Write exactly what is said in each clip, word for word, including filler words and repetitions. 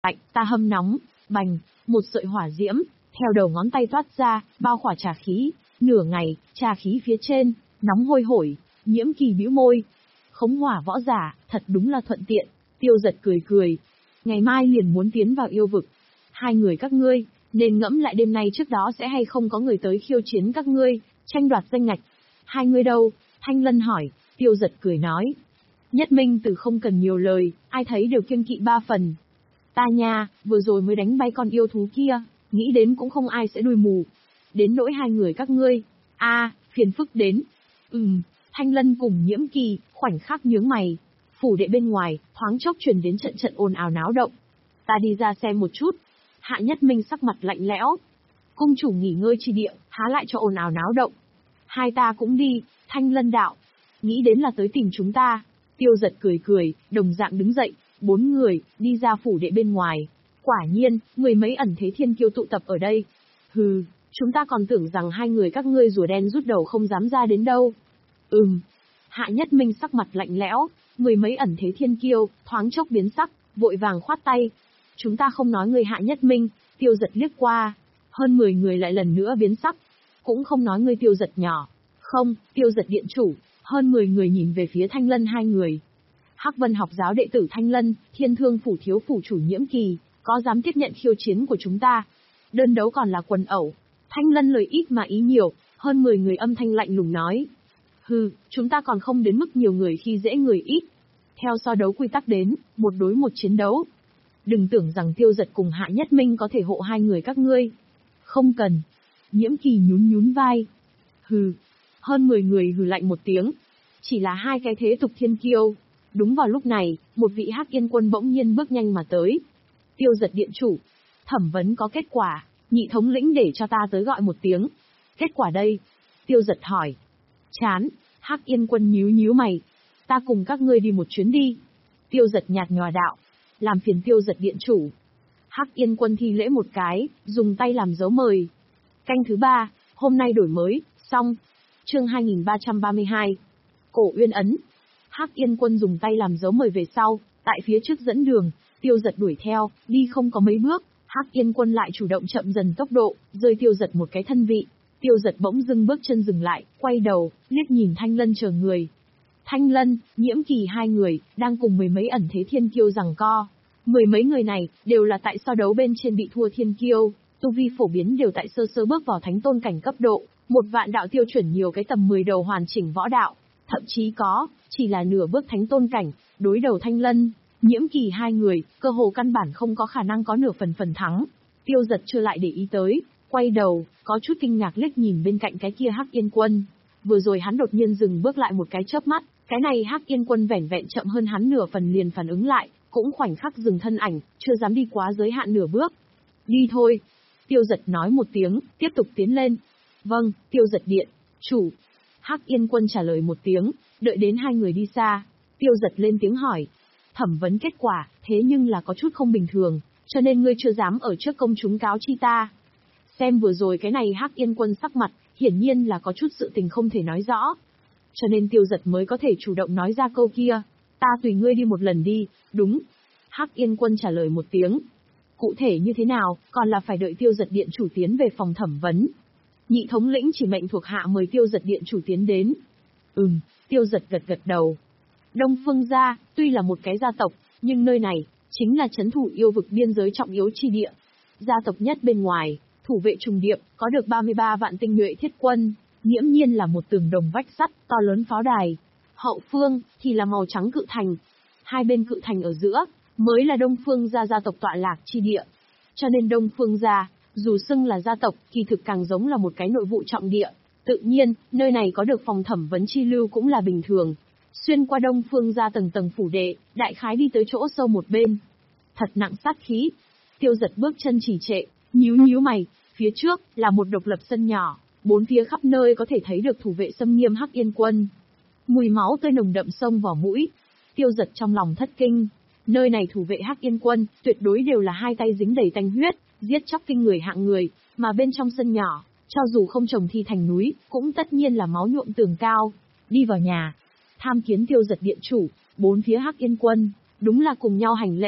Lạnh, ta hâm nóng, bành, một sợi hỏa diễm, theo đầu ngón tay toát ra, bao khỏa trà khí, nửa ngày, trà khí phía trên, nóng hôi hổi, Nhiễm Kỳ bĩu môi. Khống hỏa võ giả, thật đúng là thuận tiện, Tiêu Giật cười cười. Ngày mai liền muốn tiến vào yêu vực. Hai người các ngươi, nên ngẫm lại đêm nay trước đó sẽ hay không có người tới khiêu chiến các ngươi, tranh đoạt danh ngạch. Hai người đâu? Thanh Lân hỏi, Tiêu Giật cười nói. Nhất Minh Tử không cần nhiều lời, ai thấy đều kiêng kỵ ba phần. Ta nha, vừa rồi mới đánh bay con yêu thú kia, nghĩ đến cũng không ai sẽ đuôi mù. Đến nỗi hai người các ngươi, a à, phiền phức đến. Ừm, Thanh Lân cùng Nhiễm Kỳ, khoảnh khắc nhướng mày. Phủ đệ bên ngoài, thoáng chốc truyền đến trận trận ồn ào náo động. Ta đi ra xem một chút. Hạ Nhất Minh sắc mặt lạnh lẽo. Cung chủ nghỉ ngơi chi địa, há lại cho ồn ào náo động. Hai ta cũng đi, Thanh Lân đạo. Nghĩ đến là tới tìm chúng ta. Tiêu Giật cười cười, đồng dạng đứng dậy, bốn người, đi ra phủ đệ bên ngoài. Quả nhiên, mười mấy ẩn thế thiên kiêu tụ tập ở đây. Hừ, chúng ta còn tưởng rằng hai người các ngươi rùa đen rút đầu không dám ra đến đâu. Ừm. Hạ Nhất Minh sắc mặt lạnh lẽo, mười mấy ẩn thế thiên kiêu, thoáng chốc biến sắc, vội vàng khoát tay. Chúng ta không nói người Hạ Nhất Minh, Tiêu Giật liếc qua. Hơn mười người lại lần nữa biến sắc. Cũng không nói người Tiêu Giật nhỏ. Không, Tiêu Giật điện chủ. Hơn mười người nhìn về phía Thanh Lân hai người. Hắc Vân học giáo đệ tử Thanh Lân, Thiên Thương phủ thiếu phủ chủ Nhiễm Kỳ, có dám tiếp nhận khiêu chiến của chúng ta? Đơn đấu còn là quần ẩu. Thanh Lân lời ít mà ý nhiều, hơn mười người âm thanh lạnh lùng nói. Hừ, chúng ta còn không đến mức nhiều người khi dễ người ít. Theo so đấu quy tắc đến, một đối một chiến đấu. Đừng tưởng rằng Tiêu Giật cùng Hạ Nhất Minh có thể hộ hai người các ngươi. Không cần. Nhiễm Kỳ nhún nhún vai. Hừ. Hơn mười người hừ lạnh một tiếng. Chỉ là hai cái thế tục thiên kiêu. Đúng vào lúc này, một vị Hắc Yên Quân bỗng nhiên bước nhanh mà tới. Tiêu Giật điện chủ. Thẩm vấn có kết quả, nhị thống lĩnh để cho ta tới gọi một tiếng. Kết quả đây? Tiêu Giật hỏi. Chán, Hắc Yên Quân nhíu nhíu mày. Ta cùng các ngươi đi một chuyến đi. Tiêu Giật nhạt nhòa đạo. Làm phiền Tiêu Giật điện chủ. Hắc Yên Quân thi lễ một cái, dùng tay làm dấu mời. Canh thứ ba, hôm nay đổi mới, xong. Chương hai nghìn ba trăm ba mươi hai. Cổ Uyên ấn. Hắc Yên Quân dùng tay làm dấu mời về sau, tại phía trước dẫn đường, Tiêu Giật đuổi theo, đi không có mấy bước, Hắc Yên Quân lại chủ động chậm dần tốc độ, rơi Tiêu Giật một cái thân vị. Tiêu Giật bỗng dưng bước chân dừng lại, quay đầu, liếc nhìn Thanh Lân chờ người. Thanh Lân, Nhiễm Kỳ hai người, đang cùng mười mấy ẩn thế thiên kiêu giằng co. Mười mấy người này, đều là tại so đấu bên trên bị thua thiên kiêu, tu vi phổ biến đều tại sơ sơ bước vào thánh tôn cảnh cấp độ, một vạn đạo tiêu chuẩn nhiều cái tầm mười đầu hoàn chỉnh võ đạo, thậm chí có, chỉ là nửa bước thánh tôn cảnh, đối đầu Thanh Lân, Nhiễm Kỳ hai người, cơ hồ căn bản không có khả năng có nửa phần phần thắng. Tiêu Giật chưa lại để ý tới, quay đầu, có chút kinh ngạc liếc nhìn bên cạnh cái kia Hắc Yên Quân. Vừa rồi hắn đột nhiên dừng bước lại một cái chớp mắt, cái này Hắc Yên Quân vẻn vẹn chậm hơn hắn nửa phần liền phản ứng lại, cũng khoảnh khắc dừng thân ảnh, chưa dám đi quá giới hạn nửa bước. Đi thôi. Tiêu Giật nói một tiếng, tiếp tục tiến lên. Vâng, Tiêu Giật điện chủ. Hắc Yên Quân trả lời một tiếng, đợi đến hai người đi xa, Tiêu Giật lên tiếng hỏi. Thẩm vấn kết quả, thế nhưng là có chút không bình thường, cho nên ngươi chưa dám ở trước công chúng cáo chi ta. Xem vừa rồi cái này Hắc Yên Quân sắc mặt, hiển nhiên là có chút sự tình không thể nói rõ. Cho nên Tiêu Giật mới có thể chủ động nói ra câu kia. Ta tùy ngươi đi một lần đi, đúng. Hắc Yên Quân trả lời một tiếng. Cụ thể như thế nào, còn là phải đợi Tiêu Giật điện chủ tiến về phòng thẩm vấn. Nhị thống lĩnh chỉ mệnh thuộc hạ mời Tiêu Giật điện chủ tiến đến. Ừm, Tiêu Giật gật gật đầu. Đông Phương gia, tuy là một cái gia tộc, nhưng nơi này, chính là trấn thủ yêu vực biên giới trọng yếu chi địa. Gia tộc nhất bên ngoài, thủ vệ trùng điệp, có được ba mươi ba vạn tinh nhuệ thiết quân, nghiễm nhiên là một tường đồng vách sắt, to lớn pháo đài. Hậu phương, thì là màu trắng cự thành. Hai bên cự thành ở giữa, mới là Đông Phương gia gia tộc tọa lạc chi địa. Cho nên Đông Phương gia, dù xưng là gia tộc, kỳ thực càng giống là một cái nội vụ trọng địa. Tự nhiên, nơi này có được phòng thẩm vấn chi lưu cũng là bình thường. Xuyên qua Đông Phương gia tầng tầng phủ đệ, đại khái đi tới chỗ sâu một bên. Thật nặng sát khí. Tiêu Giật bước chân trì trệ, nhíu nhíu mày, phía trước là một độc lập sân nhỏ, bốn phía khắp nơi có thể thấy được thủ vệ xâm nghiêm Hắc Yên Quân. Mùi máu tươi nồng đậm xông vào mũi. Tiêu Giật trong lòng thất kinh. Nơi này thủ vệ Hắc Yên Quân, tuyệt đối đều là hai tay dính đầy tanh huyết, giết chóc kinh người hạng người, mà bên trong sân nhỏ, cho dù không trồng thi thành núi, cũng tất nhiên là máu nhuộm tường cao. Đi vào nhà, tham kiến Tiêu Giật điện chủ, bốn phía Hắc Yên Quân, đúng là cùng nhau hành lễ,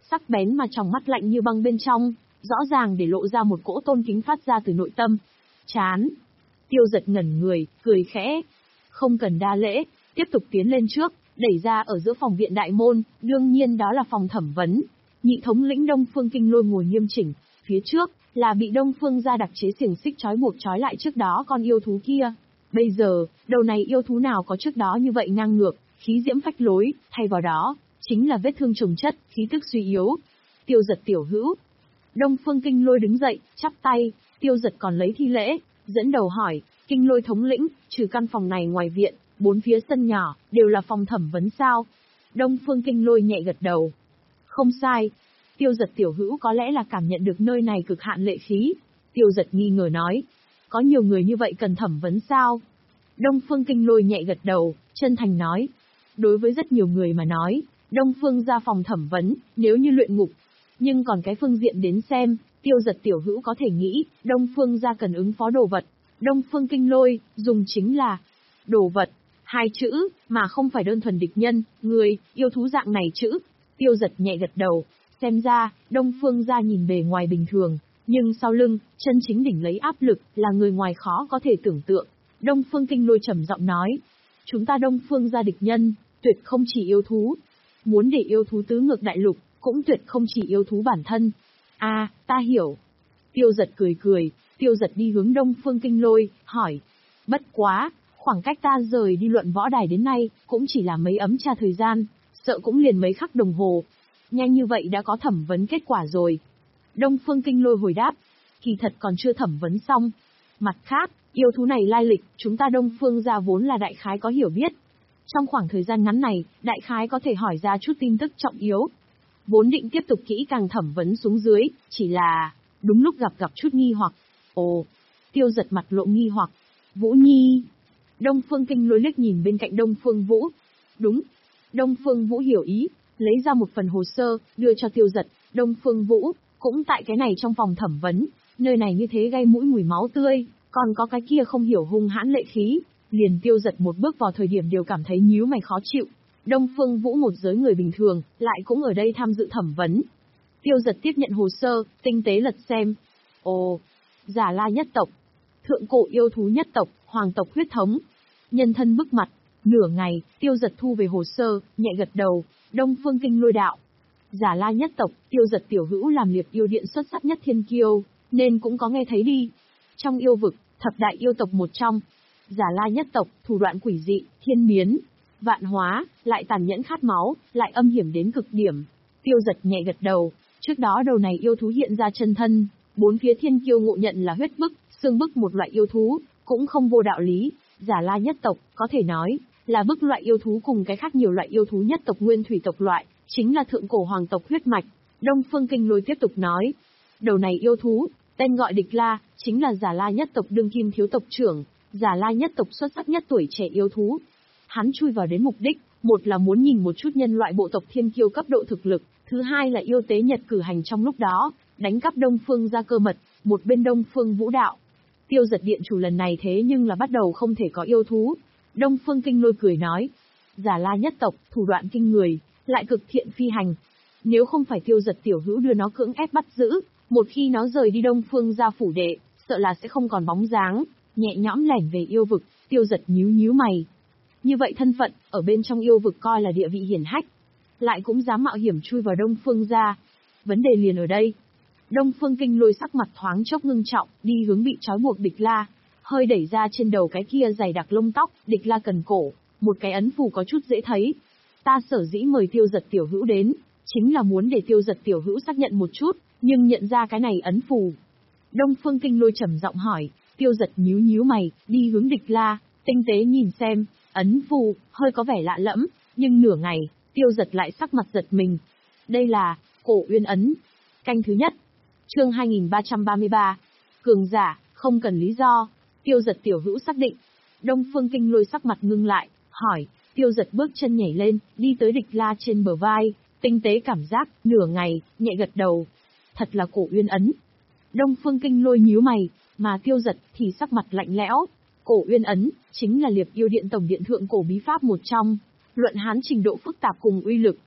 sắc bén mà tròng mắt lạnh như băng bên trong, rõ ràng để lộ ra một cỗ tôn kính phát ra từ nội tâm. Chán. Tiêu Giật ngẩn người, cười khẽ. Không cần đa lễ, tiếp tục tiến lên trước, đẩy ra ở giữa phòng viện đại môn, đương nhiên đó là phòng thẩm vấn. Nhị thống lĩnh Đông Phương Kinh Lôi ngồi nghiêm chỉnh, phía trước là bị Đông Phương gia đặc chế xiềng xích trói buộc trói lại trước đó con yêu thú kia. Bây giờ, đầu này yêu thú nào có trước đó như vậy ngang ngược, khí diễm phách lối, thay vào đó chính là vết thương chồng chất, khí tức suy yếu. Tiêu Giật tiểu hữu. Đông Phương Kinh Lôi đứng dậy, chắp tay, Tiêu Giật còn lấy thi lễ, dẫn đầu hỏi, Kinh Lôi thống lĩnh, trừ căn phòng này ngoài viện, bốn phía sân nhỏ, đều là phòng thẩm vấn sao? Đông Phương Kinh Lôi nhẹ gật đầu. Không sai. Tiêu Giật tiểu hữu có lẽ là cảm nhận được nơi này cực hạn lệ khí. Tiêu Giật nghi ngờ nói. Có nhiều người như vậy cần thẩm vấn sao? Đông Phương Kinh Lôi nhẹ gật đầu, chân thành nói. Đối với rất nhiều người mà nói, Đông Phương ra phòng thẩm vấn, nếu như luyện ngục. Nhưng còn cái phương diện đến xem, Tiêu Giật tiểu hữu có thể nghĩ, Đông Phương ra cần ứng phó đồ vật. Đông Phương Kinh Lôi, dùng chính là đồ vật, hai chữ, mà không phải đơn thuần địch nhân, người, yêu thú dạng này chữ. Tiêu Giật nhẹ gật đầu, xem ra, Đông Phương gia nhìn bề ngoài bình thường, nhưng sau lưng, chân chính đỉnh lấy áp lực, là người ngoài khó có thể tưởng tượng. Đông Phương Kinh Lôi trầm giọng nói, chúng ta Đông Phương gia địch nhân, tuyệt không chỉ yêu thú. Muốn để yêu thú tứ ngược đại lục, cũng tuyệt không chỉ yêu thú bản thân. À, ta hiểu. Tiêu Giật cười cười, Tiêu Giật đi hướng Đông Phương Kinh Lôi, hỏi. Bất quá, khoảng cách ta rời đi luận võ đài đến nay, cũng chỉ là mấy ấm trà thời gian, sợ cũng liền mấy khắc đồng hồ. Nhanh như vậy đã có thẩm vấn kết quả rồi. Đông Phương Kinh Lôi hồi đáp, kỳ thật còn chưa thẩm vấn xong. Mặt khác, yêu thú này lai lịch, chúng ta Đông Phương gia vốn là đại khái có hiểu biết. Trong khoảng thời gian ngắn này, đại khái có thể hỏi ra chút tin tức trọng yếu. Vốn định tiếp tục kỹ càng thẩm vấn xuống dưới, chỉ là, đúng lúc gặp gặp chút nghi hoặc. Ồ, Tiêu Giật mặt lộ nghi hoặc. Vũ Nhi. Đông Phương Kinh Lôi liếc nhìn bên cạnh Đông Phương Vũ. Đúng. Đông Phương Vũ hiểu ý, lấy ra một phần hồ sơ, đưa cho Tiêu Giật. Đông Phương Vũ, cũng tại cái này trong phòng thẩm vấn, nơi này như thế gây mũi mùi máu tươi, còn có cái kia không hiểu hung hãn lệ khí. Liền Tiêu Giật một bước vào thời điểm đều cảm thấy nhíu mày khó chịu. Đông Phương Vũ một giới người bình thường, lại cũng ở đây tham dự thẩm vấn. Tiêu Giật tiếp nhận hồ sơ, tinh tế lật xem. Ồ, Giả La nhất tộc, thượng cổ yêu thú nhất tộc, hoàng tộc huyết thống. Nhân thân bức mặt, nửa ngày, Tiêu Giật thu về hồ sơ, nhẹ gật đầu. Đông Phương Kinh Lôi đạo. Giả La nhất tộc, Tiêu Giật tiểu hữu làm liệt yêu điện xuất sắc nhất thiên kiêu, nên cũng có nghe thấy đi. Trong yêu vực, thập đại yêu tộc một trong. Giả La nhất tộc, thủ đoạn quỷ dị, thiên biến, vạn hóa, lại tàn nhẫn khát máu, lại âm hiểm đến cực điểm. Tiêu Giật nhẹ gật đầu, trước đó đầu này yêu thú hiện ra chân thân, bốn phía thiên kiêu ngộ nhận là huyết bức, xương bức một loại yêu thú, cũng không vô đạo lý. Giả La nhất tộc, có thể nói, là bức loại yêu thú cùng cái khác nhiều loại yêu thú nhất tộc nguyên thủy tộc loại, chính là thượng cổ hoàng tộc huyết mạch. Đông Phương Kinh Lôi tiếp tục nói, đầu này yêu thú, tên gọi Địch La, chính là Giả La nhất tộc đương kim thiếu tộc trưởng, Giả La nhất tộc xuất sắc nhất tuổi trẻ yêu thú. Hắn chui vào đến mục đích, một là muốn nhìn một chút nhân loại bộ tộc thiên kiêu cấp độ thực lực, thứ hai là yêu tế nhật cử hành trong lúc đó, đánh cắp Đông Phương gia cơ mật, một bên Đông Phương Vũ đạo. Tiêu Giật điện chủ lần này thế nhưng là bắt đầu không thể có yêu thú. Đông Phương Kinh Lôi cười nói, Giả La nhất tộc, thủ đoạn kinh người, lại cực thiện phi hành. Nếu không phải Tiêu Giật tiểu hữu đưa nó cưỡng ép bắt giữ, một khi nó rời đi Đông Phương gia phủ đệ, sợ là sẽ không còn bóng dáng. Nhẹ nhõm lẻn về yêu vực, Tiêu Giật nhíu nhíu mày. Như vậy thân phận, ở bên trong yêu vực coi là địa vị hiển hách, lại cũng dám mạo hiểm chui vào Đông Phương gia. Vấn đề liền ở đây. Đông Phương Kinh Lôi sắc mặt thoáng chốc ngưng trọng, đi hướng bị trói buộc Địch La, hơi đẩy ra trên đầu cái kia dày đặc lông tóc. Địch La cần cổ, một cái ấn phù có chút dễ thấy. Ta sở dĩ mời Tiêu Giật tiểu hữu đến, chính là muốn để Tiêu Giật tiểu hữu xác nhận một chút, nhưng nhận ra cái này ấn phù. Đông Phương Kinh Lôi trầm giọng hỏi. Tiêu Giật nhíu nhíu mày, đi hướng Địch La, tinh tế nhìn xem, ấn phù, hơi có vẻ lạ lẫm, nhưng nửa ngày, Tiêu Giật lại sắc mặt giật mình. Đây là, cổ uyên ấn. Canh thứ nhất. Chương hai nghìn ba trăm ba mươi ba. Cường giả, không cần lý do. Tiêu Giật tiểu hữu xác định. Đông Phương Kinh Lôi sắc mặt ngưng lại, hỏi. Tiêu Giật bước chân nhảy lên, đi tới Địch La trên bờ vai, tinh tế cảm giác, nửa ngày, nhẹ gật đầu. Thật là cổ uyên ấn. Đông Phương Kinh Lôi nhíu mày, mà Tiêu Giật thì sắc mặt lạnh lẽo. Cổ uyên ấn, chính là liệp yêu điện tổng điện thượng cổ bí pháp một trong. Luận hán trình độ phức tạp cùng uy lực,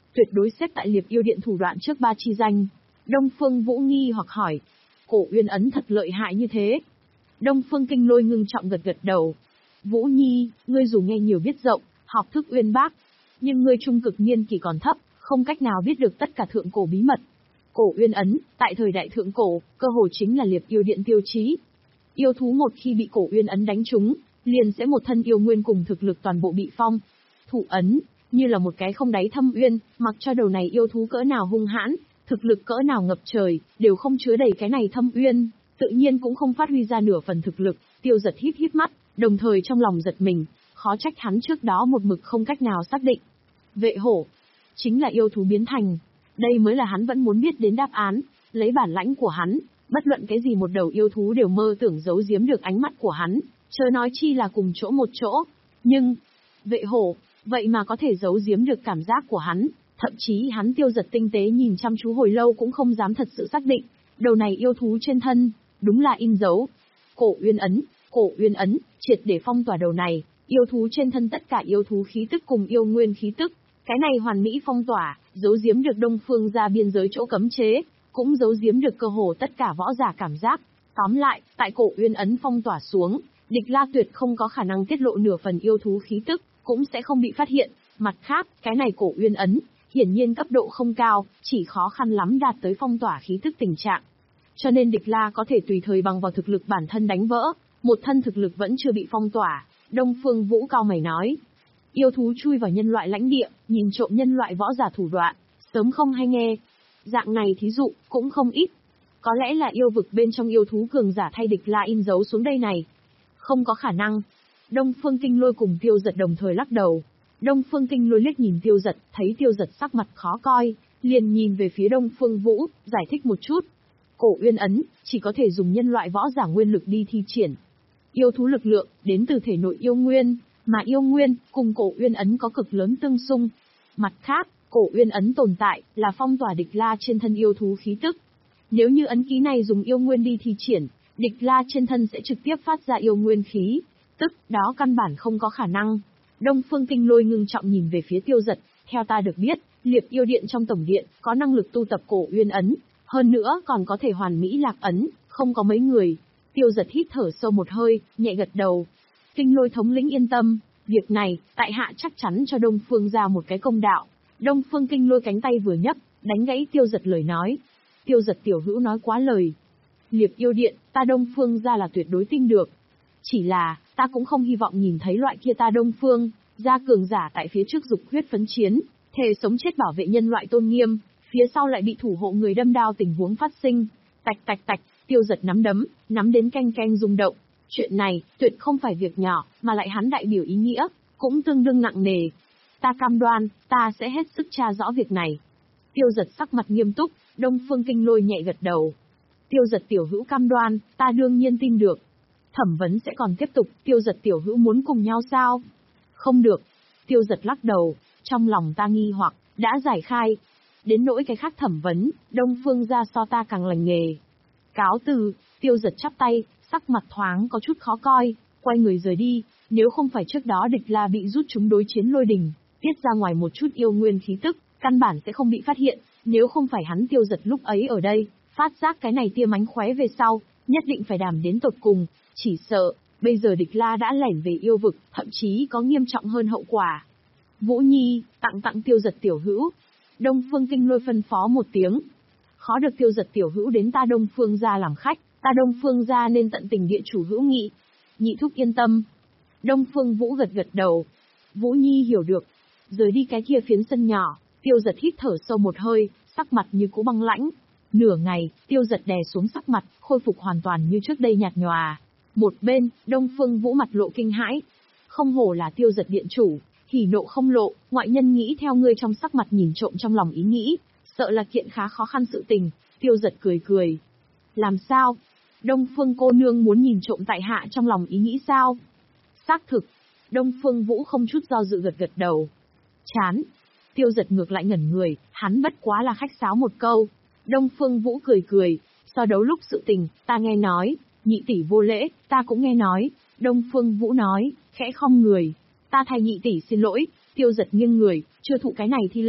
tuyệt đối xếp tại Liệp Yêu Điện thủ đoạn trước ba chi danh. Đông Phương Vũ nghi hoặc hỏi, Cổ Uyên ấn thật lợi hại như thế? Đông Phương Kinh Lôi ngưng trọng gật gật đầu. Vũ Nhi, ngươi dù nghe nhiều biết rộng, học thức uyên bác, nhưng ngươi trung cực niên kỳ còn thấp, không cách nào biết được tất cả thượng cổ bí mật. Cổ Uyên ấn, tại thời đại thượng cổ, cơ hồ chính là Liệp Yêu Điện tiêu chí. Yêu thú một khi bị Cổ Uyên ấn đánh trúng, liền sẽ một thân yêu nguyên cùng thực lực toàn bộ bị phong. Thụ ấn, như là một cái không đáy thâm uyên, mặc cho đầu này yêu thú cỡ nào hung hãn, thực lực cỡ nào ngập trời, đều không chứa đầy cái này thâm uyên, tự nhiên cũng không phát huy ra nửa phần thực lực. Tiêu Giật híp híp mắt, đồng thời trong lòng giật mình, khó trách hắn trước đó một mực không cách nào xác định. Vệ hổ, chính là yêu thú biến thành. Đây mới là hắn vẫn muốn biết đến đáp án, lấy bản lãnh của hắn, bất luận cái gì một đầu yêu thú đều mơ tưởng giấu giếm được ánh mắt của hắn, chớ nói chi là cùng chỗ một chỗ. Nhưng, vệ hổ, vậy mà có thể giấu giếm được cảm giác của hắn, thậm chí hắn Tiêu Giật tinh tế nhìn chăm chú hồi lâu cũng không dám thật sự xác định, đầu này yêu thú trên thân, đúng là in dấu. Cổ Uyên ấn, Cổ Uyên ấn, triệt để phong tỏa đầu này, yêu thú trên thân tất cả yêu thú khí tức cùng yêu nguyên khí tức, cái này hoàn mỹ phong tỏa, giấu giếm được Đông Phương ra biên giới chỗ cấm chế, cũng giấu giếm được cơ hồ tất cả võ giả cảm giác. Tóm lại, tại Cổ Uyên ấn phong tỏa xuống, địch la tuyệt không có khả năng tiết lộ nửa phần yêu thú khí tức, cũng sẽ không bị phát hiện. Mặt khác, cái này Cổ Uyên ấn, hiển nhiên cấp độ không cao, chỉ khó khăn lắm đạt tới phong tỏa khí tức tình trạng. Cho nên địch la có thể tùy thời bằng vào thực lực bản thân đánh vỡ, một thân thực lực vẫn chưa bị phong tỏa. Đông Phương Vũ cao mày nói, yêu thú chui vào nhân loại lãnh địa, nhìn trộm nhân loại võ giả thủ đoạn, sớm không hay nghe. Dạng này thí dụ, cũng không ít. Có lẽ là yêu vực bên trong yêu thú cường giả thay địch la in dấu xuống đây này. Không có khả năng. Đông Phương Kinh Lôi cùng Tiêu Giật đồng thời lắc đầu. Đông Phương Kinh Lôi liếc nhìn Tiêu Giật, thấy Tiêu Giật sắc mặt khó coi, liền nhìn về phía Đông Phương Vũ, giải thích một chút. Cổ Uyên ấn, chỉ có thể dùng nhân loại võ giả nguyên lực đi thi triển. Yêu thú lực lượng, đến từ thể nội yêu nguyên, mà yêu nguyên, cùng Cổ Uyên ấn có cực lớn tương xung. Mặt khác, Cổ Uyên ấn tồn tại, là phong tỏa địch la trên thân yêu thú khí tức. Nếu như ấn ký này dùng yêu nguyên đi thi triển, địch la trên thân sẽ trực tiếp phát ra yêu nguyên khí, tức, đó căn bản không có khả năng. Đông Phương Kinh Lôi ngưng trọng nhìn về phía Tiêu Giật, theo ta được biết, Liệp Yêu Điện trong tổng điện, có năng lực tu tập Cổ Uyên ấn, hơn nữa còn có thể hoàn mỹ lạc ấn, không có mấy người. Tiêu Giật hít thở sâu một hơi, nhẹ gật đầu. Kinh Lôi thống lĩnh yên tâm, việc này, tại hạ chắc chắn cho Đông Phương ra một cái công đạo. Đông Phương Kinh Lôi cánh tay vừa nhấc, đánh gãy Tiêu Giật lời nói. Tiêu Giật tiểu hữu nói quá lời. Liệp Yêu Điện, ta Đông Phương ra là tuyệt đối tin được. Chỉ là, ta cũng không hy vọng nhìn thấy loại kia ta Đông Phương ra cường giả tại phía trước dục huyết phấn chiến, thề sống chết bảo vệ nhân loại tôn nghiêm, phía sau lại bị thủ hộ người đâm đao tình huống phát sinh. Tạch tạch tạch, Tiêu Giật nắm đấm, nắm đến canh canh rung động. Chuyện này, tuyệt không phải việc nhỏ, mà lại hắn đại biểu ý nghĩa, cũng tương đương nặng nề. Ta cam đoan, ta sẽ hết sức tra rõ việc này. Tiêu Giật sắc mặt nghiêm túc, Đông Phương Kinh Lôi nhẹ gật đầu. Tiêu Giật tiểu hữu cam đoan, ta đương nhiên tin được. Thẩm vấn sẽ còn tiếp tục, Tiêu Giật tiểu hữu muốn cùng nhau sao? Không được. Tiêu Giật lắc đầu, trong lòng ta nghi hoặc, đã giải khai. Đến nỗi cái khác thẩm vấn, Đông Phương ra so ta càng lành nghề. Cáo từ, Tiêu Giật chắp tay, sắc mặt thoáng có chút khó coi, quay người rời đi. Nếu không phải trước đó địch la bị rút chúng đối chiến lôi đình, tiết ra ngoài một chút yêu nguyên khí tức, căn bản sẽ không bị phát hiện. Nếu không phải hắn Tiêu Giật lúc ấy ở đây, phát giác cái này tia mánh khóe về sau, nhất định phải đảm đến tột cùng. Chỉ sợ, bây giờ địch la đã lẻn về yêu vực, thậm chí có nghiêm trọng hơn hậu quả. Vũ Nhi, tặng tặng Tiêu Giật tiểu hữu. Đông Phương Kinh Lôi phân phó một tiếng. Khó được Tiêu Giật tiểu hữu đến ta Đông Phương gia làm khách, ta Đông Phương gia nên tận tình địa chủ hữu nghị. Nhị thúc yên tâm. Đông Phương Vũ gật gật đầu. Vũ Nhi hiểu được. Rời đi cái kia phiến sân nhỏ, Tiêu Giật hít thở sâu một hơi, sắc mặt như cũ băng lãnh. Nửa ngày, Tiêu Giật đè xuống sắc mặt, khôi phục hoàn toàn như trước đây nhạt nhòa. Một bên, Đông Phương Vũ mặt lộ kinh hãi. Không hổ là Tiêu Giật điện chủ, hỉ nộ không lộ, ngoại nhân nghĩ theo ngươi trong sắc mặt nhìn trộm trong lòng ý nghĩ, sợ là kiện khá khó khăn sự tình. Tiêu Giật cười cười. Làm sao? Đông Phương cô nương muốn nhìn trộm tại hạ trong lòng ý nghĩ sao? Xác thực. Đông Phương Vũ không chút do dự gật gật đầu. Chán. Tiêu Giật ngược lại ngẩn người, hắn bất quá là khách sáo một câu. Đông Phương Vũ cười cười, so đấu lúc sự tình, ta nghe nói, nhị tỷ vô lễ, ta cũng nghe nói. Đông Phương Vũ nói, khẽ khom người. Ta thay nhị tỷ xin lỗi. Tiêu Giật nghiêng người, chưa thụ cái này thi lễ.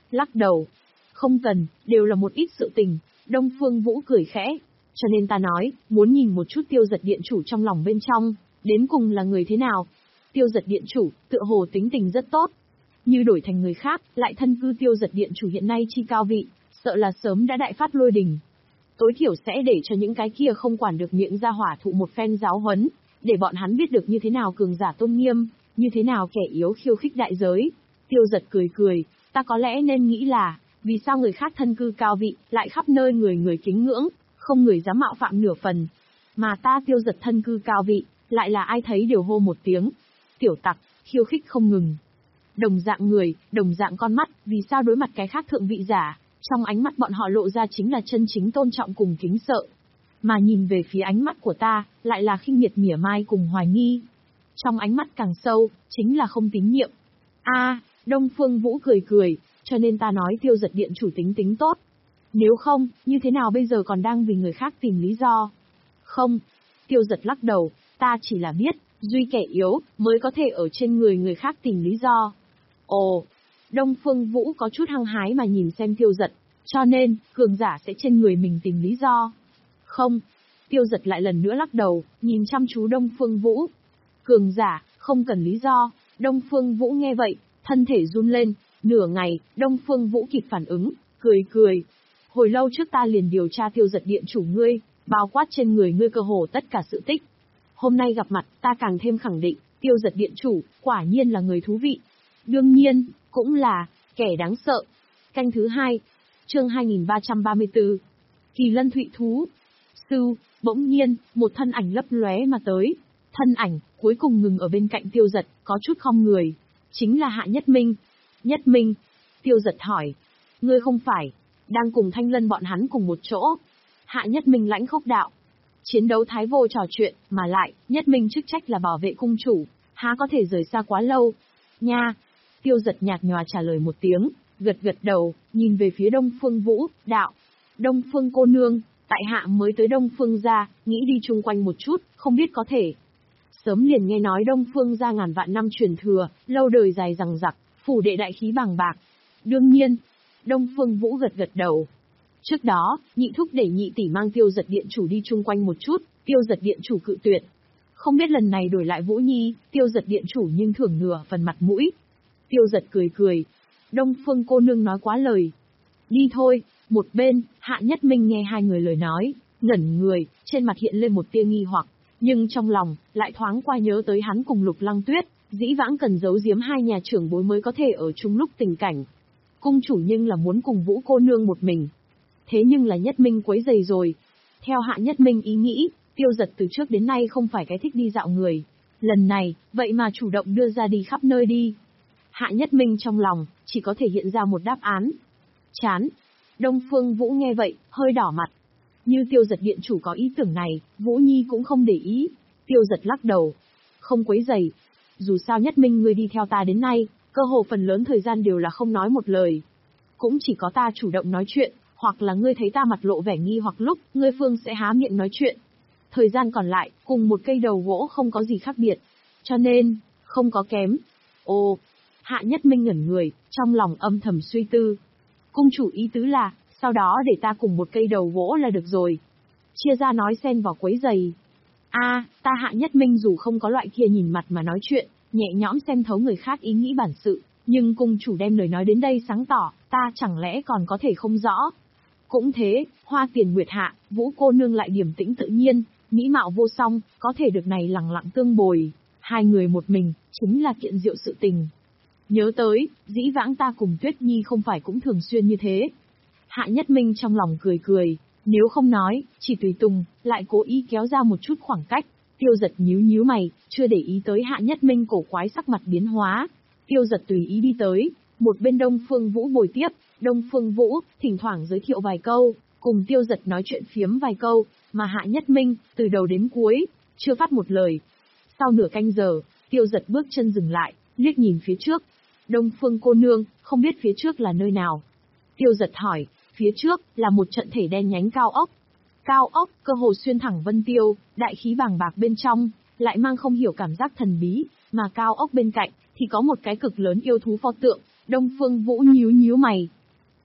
lắc đầu. Không cần, đều là một ít sự tình. Đông Phương Vũ cười khẽ. Cho nên ta nói, muốn nhìn một chút Tiêu Giật điện chủ trong lòng bên trong, đến cùng là người thế nào. Tiêu Giật điện chủ, tựa hồ tính tình rất tốt. Như đổi thành người khác, lại thân cư Tiêu Giật điện chủ hiện nay chi cao vị, sợ là sớm đã đại phát lôi đình. Tối thiểu sẽ để cho những cái kia không quản được miệng ra hỏa thụ một phen giáo huấn, để bọn hắn biết được như thế nào cường giả tôn nghiêm, như thế nào kẻ yếu khiêu khích đại giới. Tiêu Giật cười cười, ta có lẽ nên nghĩ là, vì sao người khác thân cư cao vị, lại khắp nơi người người kính ngưỡng, không người dám mạo phạm nửa phần. Mà ta Tiêu Giật thân cư cao vị, lại là ai thấy đều hô một tiếng. Tiểu tặc, khiêu khích không ngừng. Đồng dạng người, đồng dạng con mắt, vì sao đối mặt cái khác thượng vị giả, trong ánh mắt bọn họ lộ ra chính là chân chính tôn trọng cùng kính sợ. Mà nhìn về phía ánh mắt của ta, lại là khinh miệt mỉa mai cùng hoài nghi. Trong ánh mắt càng sâu, chính là không tín nhiệm. A, Đông Phương Vũ cười cười, cho nên ta nói Tiêu Giật điện chủ tính tính tốt. Nếu không, như thế nào bây giờ còn đang vì người khác tìm lý do? Không, Tiêu Giật lắc đầu, ta chỉ là biết, duy kẻ yếu, mới có thể ở trên người người khác tìm lý do. Ồ, Đông Phương Vũ có chút hăng hái mà nhìn xem Tiêu Giật, cho nên, cường giả sẽ trên người mình tìm lý do. Không, Tiêu Giật lại lần nữa lắc đầu, nhìn chăm chú Đông Phương Vũ. Cường giả, không cần lý do. Đông Phương Vũ nghe vậy, thân thể run lên, nửa ngày, Đông Phương Vũ kịp phản ứng, cười cười. Hồi lâu trước ta liền điều tra Tiêu Giật điện chủ ngươi, bao quát trên người ngươi cơ hồ tất cả sự tích. Hôm nay gặp mặt, ta càng thêm khẳng định, Tiêu Giật điện chủ, quả nhiên là người thú vị. Đương nhiên, cũng là, kẻ đáng sợ. Canh thứ hai, chương hai nghìn ba trăm ba mươi tư. Kỳ lân thụy thú. Sư, bỗng nhiên, một thân ảnh lấp lóe mà tới. Thân ảnh, cuối cùng ngừng ở bên cạnh Tiêu Giật, có chút khom người. Chính là Hạ Nhất Minh. Nhất Minh. Tiêu Giật hỏi. Ngươi không phải, đang cùng Thanh Lân bọn hắn cùng một chỗ. Hạ Nhất Minh lãnh khốc đạo. Chiến đấu thái vô trò chuyện, mà lại, Nhất Minh chức trách là bảo vệ cung chủ, há có thể rời xa quá lâu. Nha. Tiêu Giật nhạt nhòa trả lời một tiếng, gật gật đầu, nhìn về phía Đông Phương Vũ, đạo. Đông Phương cô nương, tại hạ mới tới Đông Phương gia, nghĩ đi chung quanh một chút, không biết có thể. Sớm liền nghe nói Đông Phương gia ngàn vạn năm truyền thừa, lâu đời dài dằng dặc, phủ đệ đại khí bằng bạc. Đương nhiên, Đông Phương Vũ gật gật đầu. Trước đó, nhị thúc để nhị tỷ mang Tiêu Giật điện chủ đi chung quanh một chút, Tiêu Giật điện chủ cự tuyệt. Không biết lần này đổi lại Vũ Nhi, Tiêu Giật điện chủ nhưng thưởng nửa phần mặt mũi. Tiêu Giật cười cười. Đông Phương cô nương nói quá lời. Đi thôi. Một bên, Hạ Nhất Minh nghe hai người lời nói, ngẩn người, trên mặt hiện lên một tia nghi hoặc, nhưng trong lòng, lại thoáng qua nhớ tới hắn cùng Lục Lăng Tuyết, dĩ vãng cần giấu giếm hai nhà trưởng bối mới có thể ở chung lúc tình cảnh. Cung chủ nhưng là muốn cùng Vũ cô nương một mình. Thế nhưng là Nhất Minh quấy rầy rồi. Theo Hạ Nhất Minh ý nghĩ, Tiêu Giật từ trước đến nay không phải cái thích đi dạo người. Lần này, vậy mà chủ động đưa ra đi khắp nơi đi. Hạ Nhất Minh trong lòng, chỉ có thể hiện ra một đáp án. Chán. Đông Phương Vũ nghe vậy, hơi đỏ mặt. Như Tiêu Giật điện chủ có ý tưởng này, Vũ Nhi cũng không để ý. Tiêu Giật lắc đầu. Không quấy rầy. Dù sao Nhất Minh ngươi đi theo ta đến nay, cơ hồ phần lớn thời gian đều là không nói một lời. Cũng chỉ có ta chủ động nói chuyện, hoặc là ngươi thấy ta mặt lộ vẻ nghi hoặc lúc, ngươi phương sẽ há miệng nói chuyện. Thời gian còn lại, cùng một cây đầu gỗ không có gì khác biệt. Cho nên, không có kém. Ồ, Hạ Nhất Minh ngẩn người, trong lòng âm thầm suy tư. Cung chủ ý tứ là, sau đó để ta cùng một cây đầu gỗ là được rồi. Chia ra nói xen vào quấy giày. A, ta Hạ Nhất Minh dù không có loại kia nhìn mặt mà nói chuyện, nhẹ nhõm xem thấu người khác ý nghĩ bản sự, nhưng cung chủ đem lời nói đến đây sáng tỏ, ta chẳng lẽ còn có thể không rõ. Cũng thế, Hoa Tiền Nguyệt Hạ, Vũ cô nương lại điềm tĩnh tự nhiên, mỹ mạo vô song, có thể được này lẳng lặng tương bồi. Hai người một mình, chính là kiện diệu sự tình. Nhớ tới, dĩ vãng ta cùng Tuyết Nhi không phải cũng thường xuyên như thế. Hạ Nhất Minh trong lòng cười cười, nếu không nói, chỉ tùy tùng, lại cố ý kéo ra một chút khoảng cách. Tiêu Giật nhíu nhíu mày, chưa để ý tới Hạ Nhất Minh cổ quái sắc mặt biến hóa. Tiêu Giật tùy ý đi tới, một bên Đông Phương Vũ bồi tiếp, Đông Phương Vũ, thỉnh thoảng giới thiệu vài câu, cùng Tiêu Giật nói chuyện phiếm vài câu, mà Hạ Nhất Minh, từ đầu đến cuối, chưa phát một lời. Sau nửa canh giờ, Tiêu Giật bước chân dừng lại, liếc nhìn phía trước. Đông Phương cô nương, không biết phía trước là nơi nào? Tiêu Giật hỏi, phía trước, là một trận thể đen nhánh cao ốc. Cao ốc, cơ hồ xuyên thẳng vân tiêu, đại khí bàng bạc bên trong, lại mang không hiểu cảm giác thần bí, mà cao ốc bên cạnh, thì có một cái cực lớn yêu thú pho tượng. Đông Phương Vũ nhíu nhíu mày,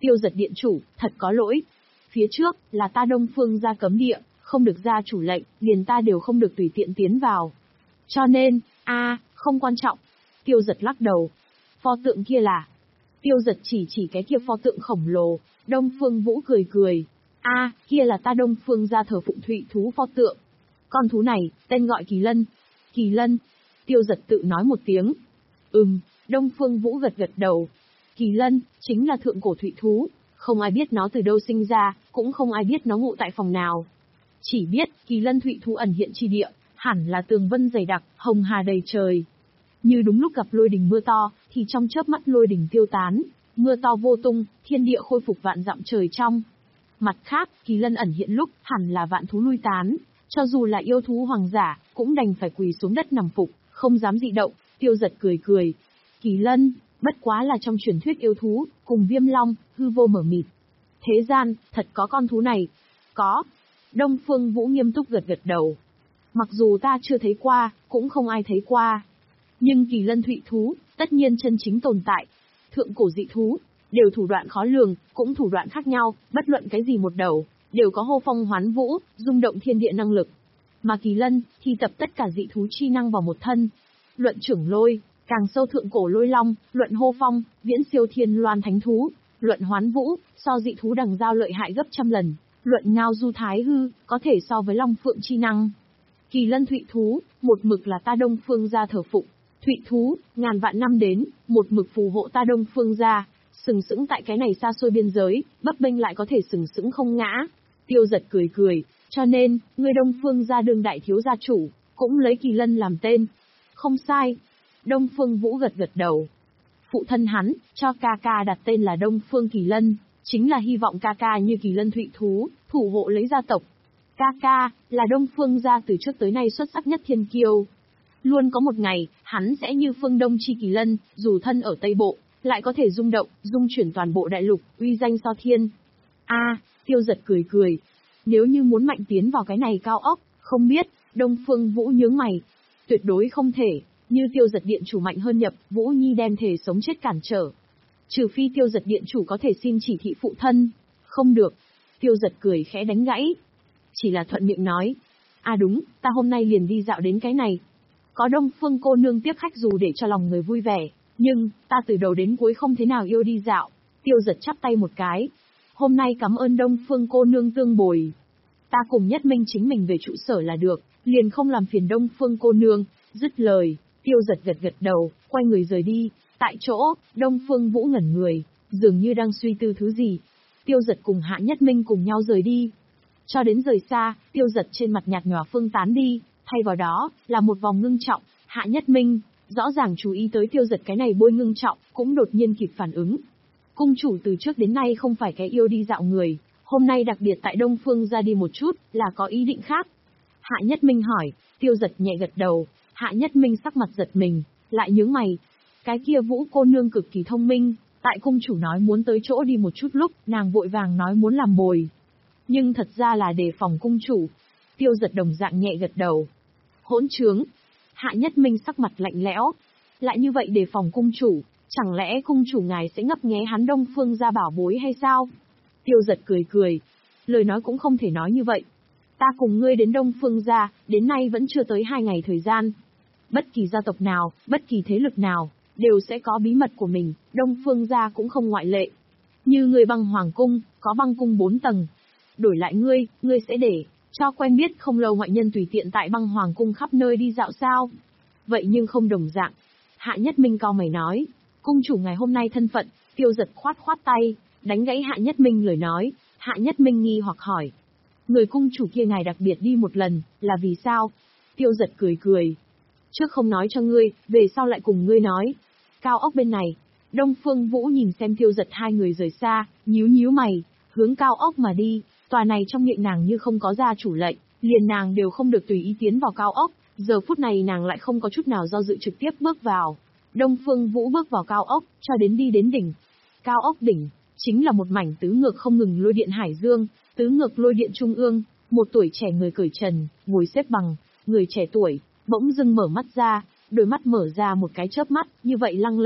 Tiêu Giật điện chủ, thật có lỗi. Phía trước, là ta Đông Phương gia cấm địa, không được gia chủ lệnh, liền ta đều không được tùy tiện tiến vào. Cho nên, a, không quan trọng. Tiêu Giật lắc đầu. Pho tượng kia là... Tiêu Giật chỉ chỉ cái kia pho tượng khổng lồ, Đông Phương Vũ cười cười. A, kia là ta Đông Phương gia thờ phụng thụy thú pho tượng. Con thú này, tên gọi Kỳ Lân. Kỳ Lân. Tiêu Giật tự nói một tiếng. Ừm, Đông Phương Vũ gật gật đầu. Kỳ Lân, chính là thượng cổ thụy thú, không ai biết nó từ đâu sinh ra, cũng không ai biết nó ngụ tại phòng nào. Chỉ biết, Kỳ Lân thụy thú ẩn hiện chi địa, hẳn là tường vân dày đặc, hồng hà đầy trời. Như đúng lúc gặp lôi đình mưa to, thì trong chớp mắt lôi đình tiêu tán, mưa to vô tung, thiên địa khôi phục vạn dặm trời trong. Mặt khác, Kỳ Lân ẩn hiện lúc, hẳn là vạn thú lui tán, cho dù là yêu thú hoàng giả, cũng đành phải quỳ xuống đất nằm phục, không dám dị động. Tiêu Giật cười cười. Kỳ Lân, bất quá là trong truyền thuyết yêu thú, cùng Viêm Long, hư vô mở mịt. Thế gian, thật có con thú này? Có. Đông Phương Vũ nghiêm túc gật gật đầu. Mặc dù ta chưa thấy qua, cũng không ai thấy qua. Nhưng Kỳ Lân thụy thú, tất nhiên chân chính tồn tại. Thượng cổ dị thú, đều thủ đoạn khó lường, cũng thủ đoạn khác nhau, bất luận cái gì một đầu, đều có hô phong hoán vũ, rung động thiên địa năng lực. Mà Kỳ Lân, thì tập tất cả dị thú chi năng vào một thân. Luận trưởng lôi, càng sâu thượng cổ lôi long, luận hô phong, viễn siêu thiên loan thánh thú, luận hoán vũ, so dị thú đằng giao lợi hại gấp trăm lần, luận ngao du thái hư, có thể so với long phượng chi năng. Kỳ Lân thụy thú, một mực là ta Đông Phương gia thờ phụng. Thụy thú, ngàn vạn năm đến, một mực phù hộ ta Đông Phương gia, sừng sững tại cái này xa xôi biên giới, bấp bênh lại có thể sừng sững không ngã. Tiêu Giật cười cười, cho nên, người Đông Phương gia đương đại thiếu gia chủ, cũng lấy Kỳ Lân làm tên. Không sai. Đông Phương Vũ gật gật đầu. Phụ thân hắn, cho ca ca đặt tên là Đông Phương Kỳ Lân, chính là hy vọng ca ca như Kỳ Lân thụy thú, thủ hộ lấy gia tộc. Ca ca, là Đông Phương gia từ trước tới nay xuất sắc nhất thiên kiêu. Luôn có một ngày, hắn sẽ như phương Đông chi Kỳ Lân, dù thân ở Tây Bộ, lại có thể rung động, dung chuyển toàn bộ đại lục, uy danh so thiên. A, Tiêu Giật cười cười. Nếu như muốn mạnh tiến vào cái này cao ốc, không biết, Đông Phương Vũ nhướng mày. Tuyệt đối không thể, như Tiêu Giật điện chủ mạnh hơn nhập, Vũ Nhi đem thể sống chết cản trở. Trừ phi Tiêu Giật điện chủ có thể xin chỉ thị phụ thân. Không được. Tiêu Giật cười khẽ đánh gãy. Chỉ là thuận miệng nói. À đúng, ta hôm nay liền đi dạo đến cái này. Có Đông Phương cô nương tiếp khách dù để cho lòng người vui vẻ, nhưng, ta từ đầu đến cuối không thế nào yêu đi dạo. Tiêu Giật chắp tay một cái. Hôm nay cảm ơn Đông Phương cô nương tương bồi. Ta cùng Nhất Minh chính mình về trụ sở là được, liền không làm phiền Đông Phương cô nương. Dứt lời, Tiêu Giật gật gật đầu, quay người rời đi. Tại chỗ, Đông Phương Vũ ngẩn người, dường như đang suy tư thứ gì. Tiêu Giật cùng Hạ Nhất Minh cùng nhau rời đi. Cho đến rời xa, Tiêu Giật trên mặt nhạt nhòa phương tán đi, thay vào đó, là một vòng ngưng trọng. Hạ Nhất Minh, rõ ràng chú ý tới Tiêu Giật cái này bôi ngưng trọng, cũng đột nhiên kịp phản ứng. Cung chủ từ trước đến nay không phải cái yêu đi dạo người, hôm nay đặc biệt tại Đông Phương ra đi một chút, là có ý định khác. Hạ Nhất Minh hỏi, Tiêu Giật nhẹ gật đầu. Hạ Nhất Minh sắc mặt giật mình, lại nhướng mày. Cái kia Vũ cô nương cực kỳ thông minh, tại cung chủ nói muốn tới chỗ đi một chút lúc, nàng vội vàng nói muốn làm bồi. Nhưng thật ra là đề phòng cung chủ. Tiêu Giật đồng dạng nhẹ gật đầu. Hỗn trướng. Hạ Nhất Minh sắc mặt lạnh lẽo. Lại như vậy đề phòng cung chủ, chẳng lẽ cung chủ ngài sẽ ngấp nghé hắn Đông Phương gia bảo bối hay sao? Tiêu Giật cười cười. Lời nói cũng không thể nói như vậy. Ta cùng ngươi đến Đông Phương gia, đến nay vẫn chưa tới hai ngày thời gian. Bất kỳ gia tộc nào, bất kỳ thế lực nào, đều sẽ có bí mật của mình, Đông Phương gia cũng không ngoại lệ. Như ngươi băng hoàng cung, có băng cung bốn tầng. Đổi lại ngươi, ngươi sẽ để cho quen biết không lâu ngoại nhân tùy tiện tại băng hoàng cung khắp nơi đi dạo sao? Vậy nhưng không đồng dạng. Hạ Nhất Minh cau mày nói, cung chủ ngày hôm nay thân phận. Tiêu Giật khoát khoát tay, đánh gãy Hạ Nhất Minh lời nói. Hạ Nhất Minh nghi hoặc hỏi, người cung chủ kia ngài đặc biệt đi một lần, là vì sao? Tiêu Giật cười cười. Trước không nói cho ngươi, về sau lại cùng ngươi nói. Cao ốc bên này, Đông Phương Vũ nhìn xem Tiêu Giật hai người rời xa, nhíu nhíu mày, hướng cao ốc mà đi. Tòa này trong miệng nàng như không có gia chủ lệnh, liền nàng đều không được tùy ý tiến vào cao ốc. Giờ phút này nàng lại không có chút nào do dự trực tiếp bước vào. Đông Phương Vũ bước vào cao ốc, cho đến đi đến đỉnh. Cao ốc đỉnh, chính là một mảnh tứ ngược không ngừng lôi điện hải dương, tứ ngược lôi điện trung ương, một tuổi trẻ người cởi trần, ngồi xếp bằng, người trẻ tuổi, bỗng dưng mở mắt ra, đôi mắt mở ra một cái chớp mắt, như vậy lăng lệ,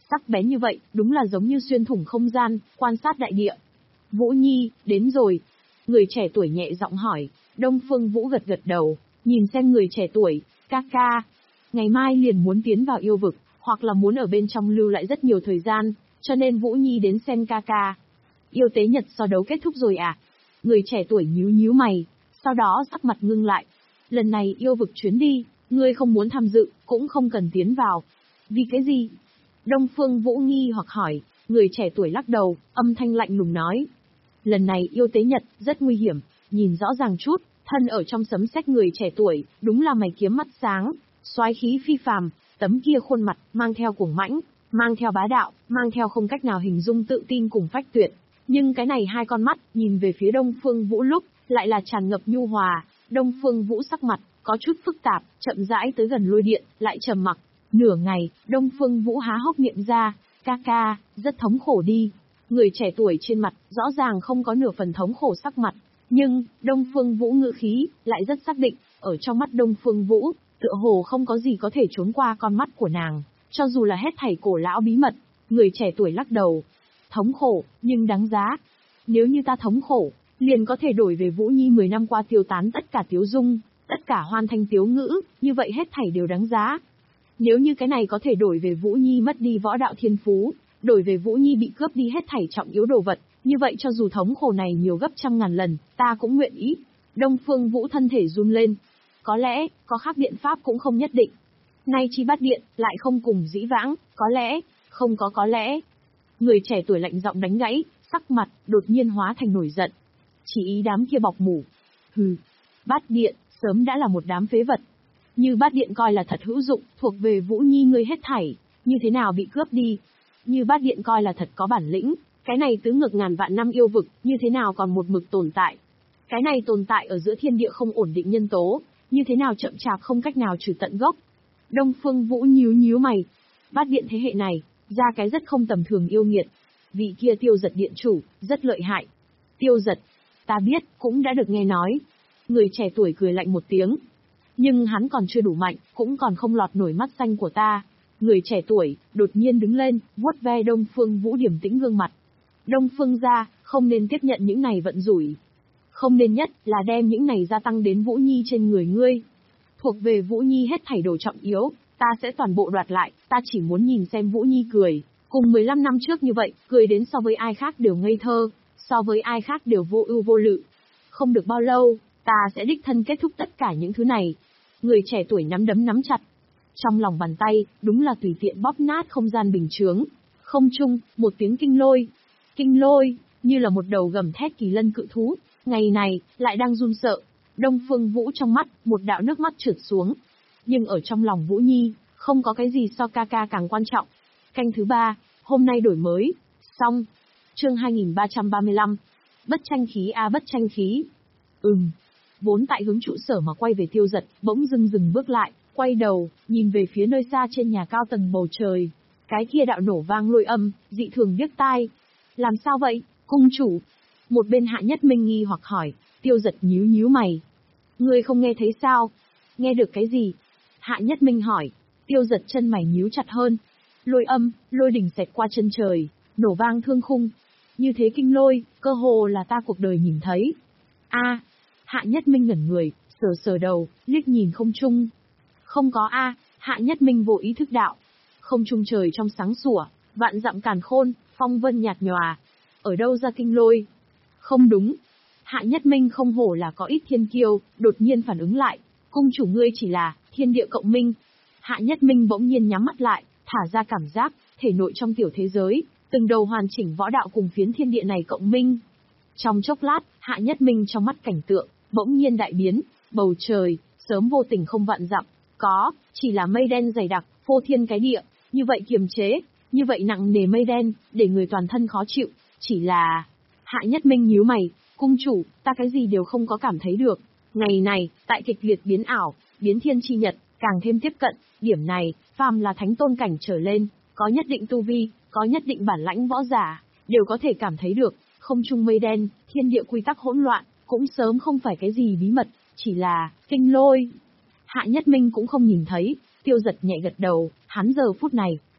sắc bén như vậy, đúng là giống như xuyên thủng không gian, quan sát đại địa. Vũ Nhi, đến rồi. Người trẻ tuổi nhẹ giọng hỏi, Đông Phương Vũ gật gật đầu, nhìn xem người trẻ tuổi, ca ca. Ngày mai liền muốn tiến vào yêu vực, hoặc là muốn ở bên trong lưu lại rất nhiều thời gian, cho nên Vũ Nhi đến xem ca ca. Yêu tế nhật so đấu kết thúc rồi à? Người trẻ tuổi nhíu nhíu mày, sau đó sắc mặt ngưng lại. Lần này yêu vực chuyến đi, ngươi không muốn tham dự, cũng không cần tiến vào. Vì cái gì? Đông Phương Vũ nghi hoặc hỏi, người trẻ tuổi lắc đầu, âm thanh lạnh lùng nói. Lần này yêu tế nhật, rất nguy hiểm, nhìn rõ ràng chút, thân ở trong sấm sét người trẻ tuổi, đúng là mày kiếm mắt sáng, soái khí phi phàm, tấm kia khuôn mặt, mang theo cuồng mãnh, mang theo bá đạo, mang theo không cách nào hình dung tự tin cùng phách tuyệt. Nhưng cái này hai con mắt, nhìn về phía Đông Phương Vũ lúc, lại là tràn ngập nhu hòa. Đông Phương Vũ sắc mặt, có chút phức tạp, chậm rãi tới gần lôi điện, lại trầm mặc. Nửa ngày, Đông Phương Vũ há hốc miệng ra, ca ca, rất thống khổ đi. Người trẻ tuổi trên mặt, rõ ràng không có nửa phần thống khổ sắc mặt. Nhưng, Đông Phương Vũ ngữ khí, lại rất xác định, ở trong mắt Đông Phương Vũ, tựa hồ không có gì có thể trốn qua con mắt của nàng, cho dù là hết thảy cổ lão bí mật. Người trẻ tuổi lắc đầu. Thống khổ, nhưng đáng giá. Nếu như ta thống khổ, liền có thể đổi về Vũ Nhi mười năm qua tiêu tán tất cả tiếu dung, tất cả hoan thanh tiếu ngữ, như vậy hết thảy đều đáng giá. Nếu như cái này có thể đổi về Vũ Nhi mất đi võ đạo thiên phú, đổi về Vũ Nhi bị cướp đi hết thảy trọng yếu đồ vật, như vậy cho dù thống khổ này nhiều gấp trăm ngàn lần, ta cũng nguyện ý. Đông Phương Vũ thân thể run lên. Có lẽ, có khác biện pháp cũng không nhất định. Nay chi bát điện, lại không cùng dĩ vãng, có lẽ, không có có lẽ. Người trẻ tuổi lạnh giọng đánh gãy, sắc mặt, đột nhiên hóa thành nổi giận. Chỉ ý đám kia bọc mủ. Hừ, bát điện, sớm đã là một đám phế vật. Như bát điện coi là thật hữu dụng, thuộc về Vũ Nhi ngươi hết thảy, như thế nào bị cướp đi. Như bát điện coi là thật có bản lĩnh, cái này tứ ngược ngàn vạn năm yêu vực, như thế nào còn một mực tồn tại. Cái này tồn tại ở giữa thiên địa không ổn định nhân tố, như thế nào chậm chạp không cách nào trừ tận gốc. Đông Phương Vũ nhíu nhíu mày. Bát điện thế hệ này, ra cái rất không tầm thường yêu nghiệt. Vị kia Tiêu Giật điện chủ, rất lợi hại. Tiêu Giật, ta biết, cũng đã được nghe nói. Người trẻ tuổi cười lạnh một tiếng. Nhưng hắn còn chưa đủ mạnh, cũng còn không lọt nổi mắt xanh của ta. Người trẻ tuổi, đột nhiên đứng lên, vuốt ve Đông Phương Vũ điềm tĩnh gương mặt. Đông Phương gia, không nên tiếp nhận những này vận rủi. Không nên nhất là đem những này gia tăng đến Vũ Nhi trên người ngươi. Thuộc về Vũ Nhi hết thảy đồ trọng yếu, ta sẽ toàn bộ đoạt lại, ta chỉ muốn nhìn xem Vũ Nhi cười. Cùng mười lăm năm trước như vậy, cười đến so với ai khác đều ngây thơ, so với ai khác đều vô ưu vô lự. Không được bao lâu, ta sẽ đích thân kết thúc tất cả những thứ này. Người trẻ tuổi nắm đấm nắm chặt. Trong lòng bàn tay, đúng là tùy tiện bóp nát không gian bình chướng. Không trung, một tiếng kinh lôi. Kinh lôi, như là một đầu gầm thét kỳ lân cự thú, ngày này, lại đang run sợ. Đông Phương Vũ trong mắt, một đạo nước mắt trượt xuống. Nhưng ở trong lòng Vũ Nhi, không có cái gì so ca ca càng quan trọng. Canh thứ ba, hôm nay đổi mới. Xong. Chương hai nghìn ba trăm ba mươi lăm. Bất tranh khí a bất tranh khí. Ừm. Vốn tại hướng trụ sở mà quay về Tiêu Giật, bỗng dưng dừng bước lại, quay đầu, nhìn về phía nơi xa trên nhà cao tầng bầu trời. Cái kia đạo nổ vang lôi âm, dị thường điếc tai. Làm sao vậy, cung chủ? Một bên Hạ Nhất Minh nghi hoặc hỏi. Tiêu Giật nhíu nhíu mày. Ngươi không nghe thấy sao? Nghe được cái gì? Hạ Nhất Minh hỏi. Tiêu Giật chân mày nhíu chặt hơn. Lôi âm, lôi đỉnh xẹt qua chân trời, nổ vang thương khung. Như thế kinh lôi, cơ hồ là ta cuộc đời nhìn thấy. A, Hạ Nhất Minh ngẩn người, sờ sờ đầu, liếc nhìn không trung. Không có a, Hạ Nhất Minh vô ý thức đạo. Không trung trời trong sáng sủa, vạn dặm càn khôn, phong vân nhạt nhòa. Ở đâu ra kinh lôi? Không đúng. Hạ Nhất Minh không hổ là có ít thiên kiêu, đột nhiên phản ứng lại. Cung chủ ngươi chỉ là thiên địa cộng minh. Hạ Nhất Minh bỗng nhiên nhắm mắt lại, thả ra cảm giác, thể nội trong tiểu thế giới, từng đầu hoàn chỉnh võ đạo cùng phiến thiên địa này cộng minh. Trong chốc lát, Hạ Nhất Minh trong mắt cảnh tượng, bỗng nhiên đại biến, bầu trời, sớm vô tình không vạn dặm, có, chỉ là mây đen dày đặc, phô thiên cái địa, như vậy kiềm chế, như vậy nặng nề mây đen, để người toàn thân khó chịu, chỉ là... Hạ Nhất Minh nhíu mày, cung chủ, ta cái gì đều không có cảm thấy được. Ngày này, tại kịch liệt biến ảo, biến thiên chi nhật, càng thêm tiếp cận, điểm này, phàm là thánh tôn cảnh trở lên, có nhất định tu vi, có nhất định bản lãnh võ giả, đều có thể cảm thấy được, không trung mây đen, thiên địa quy tắc hỗn loạn, cũng sớm không phải cái gì bí mật, chỉ là, kinh lôi. Hạ Nhất Minh cũng không nhìn thấy, Tiêu Giật nhẹ gật đầu, hắn giờ phút này,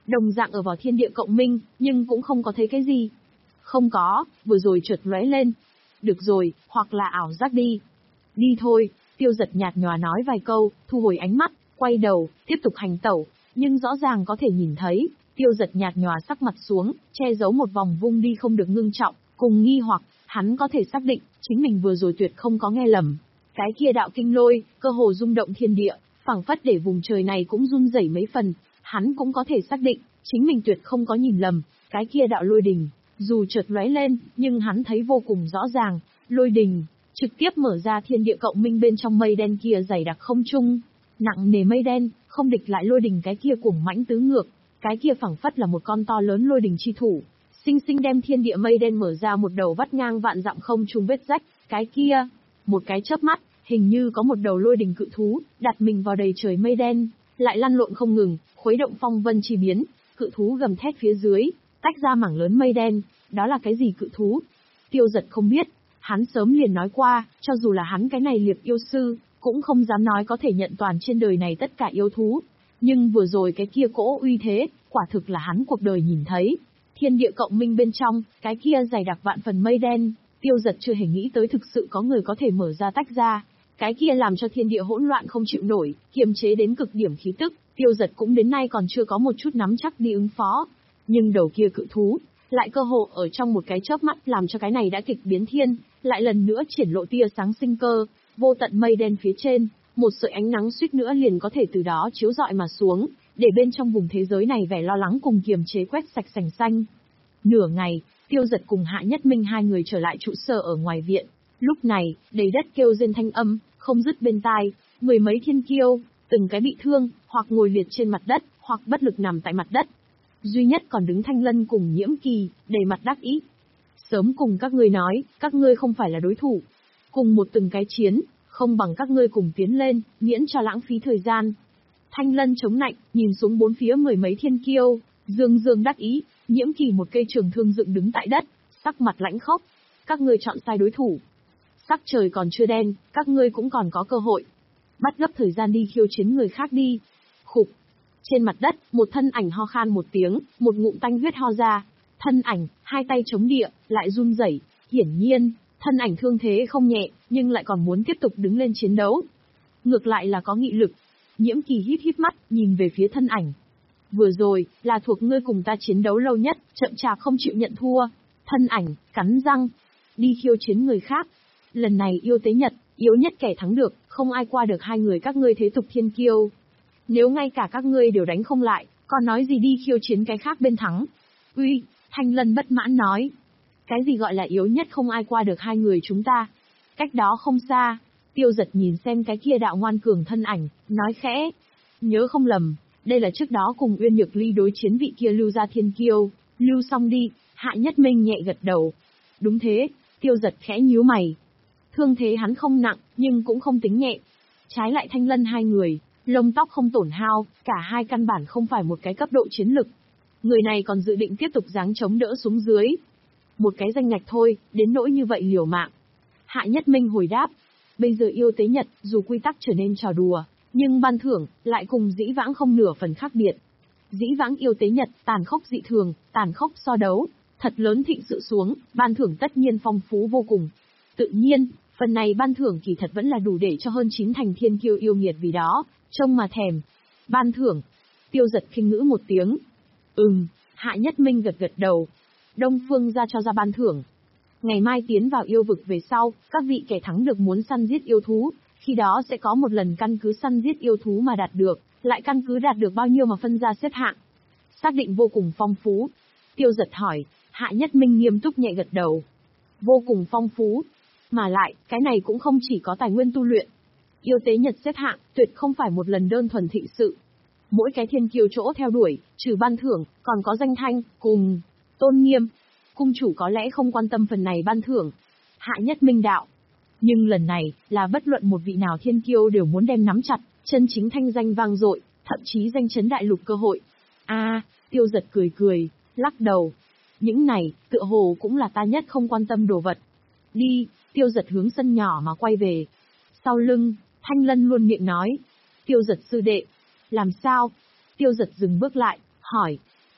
Đồng dạng ở vào thiên địa cộng minh, nhưng cũng không có thấy cái gì. Không có, vừa rồi chợt lóe lên. Được rồi, hoặc là ảo giác đi. Đi thôi, Tiêu Giật nhạt nhòa nói vài câu, thu hồi ánh mắt, quay đầu, tiếp tục hành tẩu, nhưng rõ ràng có thể nhìn thấy, Tiêu Giật nhạt nhòa sắc mặt xuống, che giấu một vòng vung đi không được ngưng trọng, cùng nghi hoặc, hắn có thể xác định, chính mình vừa rồi tuyệt không có nghe lầm. Cái kia đạo kinh lôi, cơ hồ rung động thiên địa, phảng phất để vùng trời này cũng run rẩy mấy phần, hắn cũng có thể xác định, chính mình tuyệt không có nhìn lầm, cái kia đạo lôi đình, dù chợt lóe lên, nhưng hắn thấy vô cùng rõ ràng, lôi đình trực tiếp mở ra thiên địa cộng minh bên trong mây đen kia dày đặc không trung, nặng nề mây đen, không địch lại lôi đình cái kia cuồng mãnh tứ ngược, cái kia phảng phất là một con to lớn lôi đình chi thủ, sinh sinh đem thiên địa mây đen mở ra một đầu vắt ngang vạn dặm không trung vết rách, cái kia, một cái chớp mắt, hình như có một đầu lôi đình cự thú, đặt mình vào đầy trời mây đen, lại lăn lộn không ngừng, khuấy động phong vân chi biến, cự thú gầm thét phía dưới, tách ra mảng lớn mây đen, đó là cái gì cự thú? Tiêu Giật không biết, hắn sớm liền nói qua, cho dù là hắn cái này liệp yêu sư, cũng không dám nói có thể nhận toàn trên đời này tất cả yêu thú. Nhưng vừa rồi cái kia cỗ uy thế, quả thực là hắn cuộc đời nhìn thấy. Thiên địa cộng minh bên trong, cái kia dày đặc vạn phần mây đen, Tiêu Giật chưa hề nghĩ tới thực sự có người có thể mở ra tách ra. Cái kia làm cho thiên địa hỗn loạn không chịu nổi, kiềm chế đến cực điểm khí tức, Tiêu Giật cũng đến nay còn chưa có một chút nắm chắc đi ứng phó. Nhưng đầu kia cự thú, lại cơ hồ ở trong một cái chớp mắt làm cho cái này đã kịch biến thiên, lại lần nữa triển lộ tia sáng sinh cơ, vô tận mây đen phía trên, một sợi ánh nắng suýt nữa liền có thể từ đó chiếu rọi mà xuống, để bên trong vùng thế giới này vẻ lo lắng cùng kiềm chế quét sạch sành xanh. Nửa ngày, Tiêu Giật cùng Hạ Nhất Minh hai người trở lại trụ sở ở ngoài viện. Lúc này, đầy đất kêu rên thanh âm, không dứt bên tai, mười mấy thiên kiêu, từng cái bị thương, hoặc ngồi liệt trên mặt đất, hoặc bất lực nằm tại mặt đất. Duy nhất còn đứng Thanh Lân cùng Nhiễm Kỳ, đầy mặt đắc ý. Sớm cùng các ngươi nói, các ngươi không phải là đối thủ. Cùng một từng cái chiến, không bằng các ngươi cùng tiến lên, miễn cho lãng phí thời gian. Thanh Lân chống nạnh, nhìn xuống bốn phía mười mấy thiên kiêu, dương dương đắc ý, Nhiễm Kỳ một cây trường thương dựng đứng tại đất, sắc mặt lãnh khốc. Các ngươi chọn sai đối thủ. Sắc trời còn chưa đen, các ngươi cũng còn có cơ hội. Bắt gấp thời gian đi khiêu chiến người khác đi. Khục. Trên mặt đất, một thân ảnh ho khan một tiếng, một ngụm tanh huyết ho ra. Thân ảnh, hai tay chống địa, lại run rẩy, hiển nhiên, thân ảnh thương thế không nhẹ, nhưng lại còn muốn tiếp tục đứng lên chiến đấu. Ngược lại là có nghị lực. Nhiễm Kỳ híp híp mắt, nhìn về phía thân ảnh. Vừa rồi, là thuộc ngươi cùng ta chiến đấu lâu nhất, chậm chạp không chịu nhận thua. Thân ảnh, cắn răng, đi khiêu chiến người khác. Lần này yêu tế nhật, yếu nhất kẻ thắng được, không ai qua được hai người các ngươi thế tục thiên kiêu. Nếu ngay cả các ngươi đều đánh không lại, còn nói gì đi khiêu chiến cái khác bên thắng. Uy, Thanh Lân bất mãn nói. Cái gì gọi là yếu nhất không ai qua được hai người chúng ta? Cách đó không xa, Tiêu Giật nhìn xem cái kia đạo ngoan cường thân ảnh, nói khẽ. Nhớ không lầm, đây là trước đó cùng Uyên Nhược Ly đối chiến vị kia lưu ra thiên kiêu, lưu xong đi, Hạ Nhất Minh nhẹ gật đầu. Đúng thế, Tiêu Giật khẽ nhíu mày. Thương thế hắn không nặng, nhưng cũng không tính nhẹ. Trái lại Thanh Lân hai người, lông tóc không tổn hao, cả hai căn bản không phải một cái cấp độ chiến lực. Người này còn dự định tiếp tục giáng chống đỡ xuống dưới. Một cái danh ngạch thôi, đến nỗi như vậy liều mạng. Hạ Nhất Minh hồi đáp. Bây giờ yêu tế nhật, dù quy tắc trở nên trò đùa, nhưng ban thưởng, lại cùng dĩ vãng không nửa phần khác biệt. Dĩ vãng yêu tế nhật, tàn khốc dị thường, tàn khốc so đấu, thật lớn thịnh sự xuống, ban thưởng tất nhiên phong phú vô cùng. Tự nhiên, phần này ban thưởng kỳ thật vẫn là đủ để cho hơn chín thành thiên kiêu yêu nghiệt vì đó, trông mà thèm. Ban thưởng. Tiêu Giật khinh ngữ một tiếng. Ừm, Hạ Nhất Minh gật gật đầu. Đông Phương ra cho ra ban thưởng. Ngày mai tiến vào yêu vực về sau, các vị kẻ thắng được muốn săn giết yêu thú, khi đó sẽ có một lần căn cứ săn giết yêu thú mà đạt được, lại căn cứ đạt được bao nhiêu mà phân ra xếp hạng. Xác định vô cùng phong phú. Tiêu Giật hỏi, Hạ Nhất Minh nghiêm túc nhẹ gật đầu. Vô cùng phong phú. Mà lại, cái này cũng không chỉ có tài nguyên tu luyện. Yêu tế nhật xếp hạng, tuyệt không phải một lần đơn thuần thịnh sự. Mỗi cái thiên kiêu chỗ theo đuổi, trừ ban thưởng, còn có danh thanh, cùng tôn nghiêm. Cung chủ có lẽ không quan tâm phần này ban thưởng. Hạ Nhất Minh đạo. Nhưng lần này, là bất luận một vị nào thiên kiêu đều muốn đem nắm chặt, chân chính thanh danh vang dội, thậm chí danh chấn đại lục cơ hội. A, à, Tiêu Giật cười cười, lắc đầu. Những này, tựa hồ cũng là ta nhất không quan tâm đồ vật. Đi, Tiêu Giật hướng sân nhỏ mà quay về. Sau lưng, Thanh Lân luôn miệng nói. Tiêu Giật sư đệ. Làm sao? Tiêu Giật dừng bước lại, hỏi.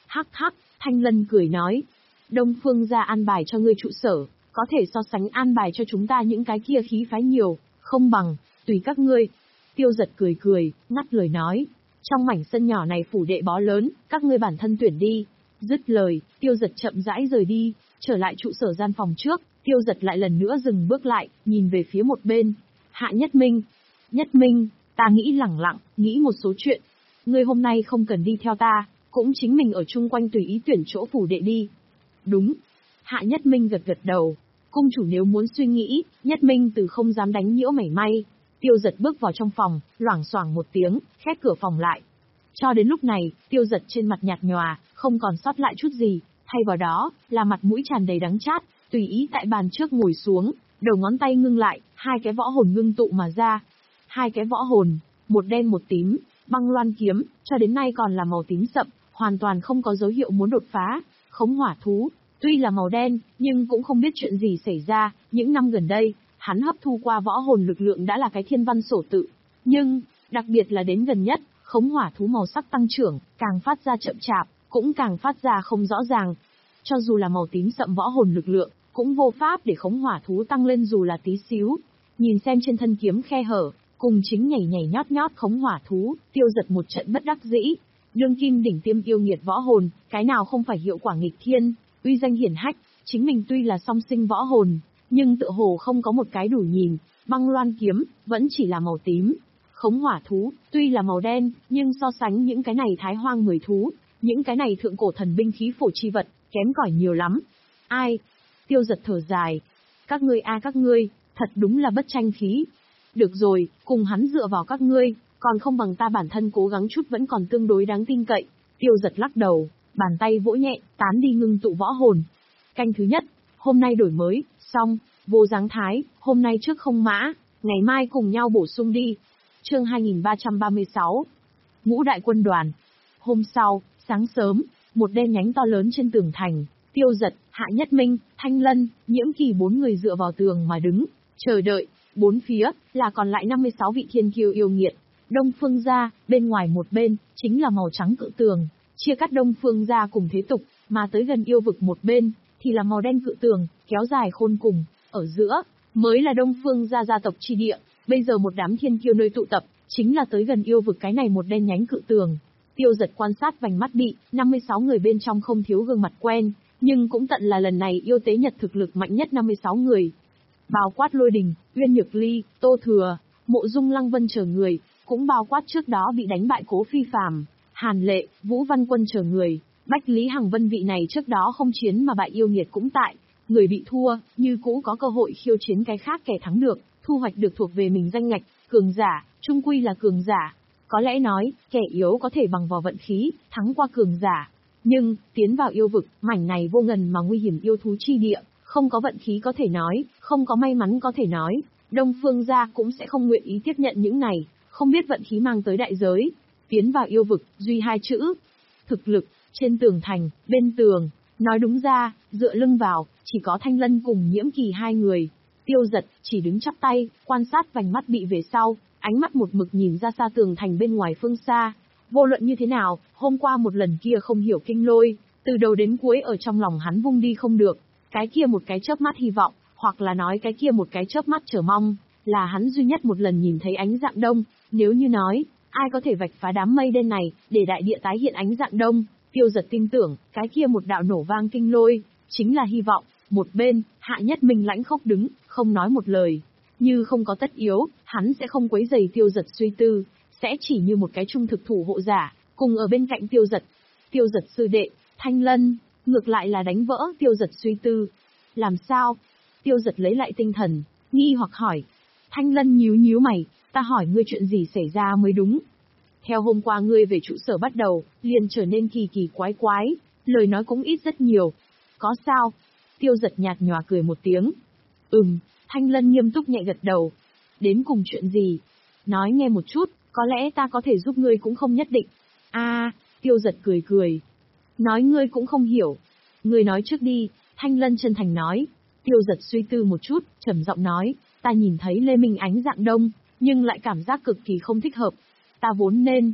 Hắc hắc, Thanh Lân cười nói. Đông Phương gia an bài cho ngươi trụ sở, có thể so sánh an bài cho chúng ta những cái kia khí phái nhiều, không bằng, tùy các ngươi. Tiêu Giật cười cười, ngắt lời nói. Trong mảnh sân nhỏ này phủ đệ bó lớn, các ngươi bản thân tuyển đi. Dứt lời, Tiêu Giật chậm rãi rời đi, trở lại trụ sở gian phòng trước, Tiêu Giật lại lần nữa dừng bước lại, nhìn về phía một bên. Hạ Nhất Minh. Nhất Minh, ta nghĩ lẳng lặng, nghĩ một số chuyện. Ngươi hôm nay không cần đi theo ta, cũng chính mình ở chung quanh tùy ý tuyển chỗ phủ đệ đi. Đúng. Hạ Nhất Minh gật gật đầu. Cung chủ nếu muốn suy nghĩ, Nhất Minh từ không dám đánh nhiễu mảy may. Tiêu Giật bước vào trong phòng, loảng xoảng một tiếng, khép cửa phòng lại. Cho đến lúc này, Tiêu Giật trên mặt nhạt nhòa, không còn sót lại chút gì, thay vào đó, là mặt mũi tràn đầy đắng chát, tùy ý tại bàn trước ngồi xuống, đầu ngón tay ngưng lại, hai cái võ hồn ngưng tụ mà ra. Hai cái võ hồn, một đen một tím, băng loan kiếm, cho đến nay còn là màu tím sậm, hoàn toàn không có dấu hiệu muốn đột phá. Khống hỏa thú, tuy là màu đen, nhưng cũng không biết chuyện gì xảy ra, những năm gần đây, hắn hấp thu qua võ hồn lực lượng đã là cái thiên văn sổ tự. Nhưng, đặc biệt là đến gần nhất, khống hỏa thú màu sắc tăng trưởng, càng phát ra chậm chạp, cũng càng phát ra không rõ ràng. Cho dù là màu tím sậm võ hồn lực lượng, cũng vô pháp để khống hỏa thú tăng lên dù là tí xíu. Nhìn xem trên thân kiếm khe hở, cùng chính nhảy nhảy nhót nhót khống hỏa thú, Tiêu Giật một trận bất đắc dĩ. Đương kim đỉnh tiêm yêu nghiệt võ hồn, cái nào không phải hiệu quả nghịch thiên, uy danh hiển hách, chính mình tuy là song sinh võ hồn, nhưng tựa hồ không có một cái đủ nhìn, băng loan kiếm, vẫn chỉ là màu tím. Khống hỏa thú, tuy là màu đen, nhưng so sánh những cái này thái hoang mười thú, những cái này thượng cổ thần binh khí phổ chi vật, kém cỏi nhiều lắm. Ai? Tiêu Giật thở dài. Các ngươi a các ngươi, thật đúng là bất tranh khí. Được rồi, cùng hắn dựa vào các ngươi, còn không bằng ta bản thân cố gắng chút vẫn còn tương đối đáng tin cậy. Tiêu Giật lắc đầu, bàn tay vỗ nhẹ, tán đi ngưng tụ võ hồn. Canh thứ nhất, hôm nay đổi mới, xong, vô dáng thái, hôm nay trước không mã, ngày mai cùng nhau bổ sung đi. Chương hai nghìn ba trăm ba mươi sáu. Ngũ đại quân đoàn. Hôm sau, sáng sớm, một đen nhánh to lớn trên tường thành, Tiêu Giật, Hạ Nhất Minh, Thanh Lân, Nhiễm Kỳ bốn người dựa vào tường mà đứng, chờ đợi. Bốn phía là còn lại năm mươi sáu vị thiên kiêu yêu nghiệt. Đông Phương gia, bên ngoài một bên chính là màu trắng cự tường, chia cắt Đông Phương gia cùng thế tục, mà tới gần yêu vực một bên thì là màu đen cự tường, kéo dài khôn cùng, ở giữa mới là Đông Phương gia gia tộc chi địa. Bây giờ một đám thiên kiêu nơi tụ tập, chính là tới gần yêu vực cái này một đen nhánh cự tường. Tiêu Giật quan sát vành mắt bị, năm mươi sáu người bên trong không thiếu gương mặt quen, nhưng cũng tận là lần này yêu tế nhật thực lực mạnh nhất năm mươi sáu người. Bao quát Lôi Đình, Uyên Nhược Ly, Tô Thừa, Mộ Dung Lăng Vân chờ người, cũng bao quát trước đó bị đánh bại Cố Phi Phàm, Hàn Lệ, Vũ Văn Quân chờ người. Bách Lý Hằng Vân vị này trước đó không chiến mà bại yêu nghiệt cũng tại, người bị thua, như cũ có cơ hội khiêu chiến cái khác kẻ thắng được, thu hoạch được thuộc về mình danh ngạch, cường giả, trung quy là cường giả. Có lẽ nói, kẻ yếu có thể bằng vào vận khí, thắng qua cường giả. Nhưng, tiến vào yêu vực, mảnh này vô ngần mà nguy hiểm yêu thú chi địa, không có vận khí có thể nói, không có may mắn có thể nói, Đông Phương gia cũng sẽ không nguyện ý tiếp nhận những này, không biết vận khí mang tới đại giới. Tiến vào yêu vực, duy hai chữ, thực lực. Trên tường thành, bên tường, nói đúng ra, dựa lưng vào, chỉ có Thanh Lân cùng Nhiễm Kỳ hai người. Tiêu Giật chỉ đứng chắp tay, quan sát vành mắt bị về sau, ánh mắt một mực nhìn ra xa tường thành bên ngoài phương xa. Vô luận như thế nào, hôm qua một lần kia không hiểu kinh lôi, từ đầu đến cuối ở trong lòng hắn vung đi không được. Cái kia một cái chớp mắt hy vọng, hoặc là nói cái kia một cái chớp mắt chờ mong, là hắn duy nhất một lần nhìn thấy ánh dạng đông. Nếu như nói, ai có thể vạch phá đám mây đen này, để đại địa tái hiện ánh dạng đông, Tiêu Giật tin tưởng, cái kia một đạo nổ vang kinh lôi, chính là hy vọng. Một bên, Hạ Nhất Minh lãnh khốc đứng, không nói một lời. Như không có tất yếu, hắn sẽ không quấy rầy Tiêu Giật suy tư, sẽ chỉ như một cái trung thực thủ hộ giả, cùng ở bên cạnh Tiêu Giật. Tiêu Giật sư đệ, Thanh Lân, ngược lại là đánh vỡ Tiêu Giật suy tư. Làm sao? Tiêu Giật lấy lại tinh thần, nghi hoặc hỏi. Thanh Lân nhíu nhíu mày, ta hỏi ngươi chuyện gì xảy ra mới đúng. Theo hôm qua ngươi về trụ sở bắt đầu, liền trở nên kỳ kỳ quái quái, lời nói cũng ít rất nhiều. Có sao? Tiêu Giật nhạt nhòa cười một tiếng. Ừm, Thanh Lân nghiêm túc nhẹ gật đầu. Đến cùng chuyện gì? Nói nghe một chút, có lẽ ta có thể giúp ngươi cũng không nhất định. A, à, Tiêu Giật cười cười. Nói ngươi cũng không hiểu. Ngươi nói trước đi, Thanh Lân chân thành nói. Tiêu Giật suy tư một chút, trầm giọng nói, ta nhìn thấy Lê Minh ánh dạng đông, nhưng lại cảm giác cực kỳ không thích hợp. Ta vốn nên,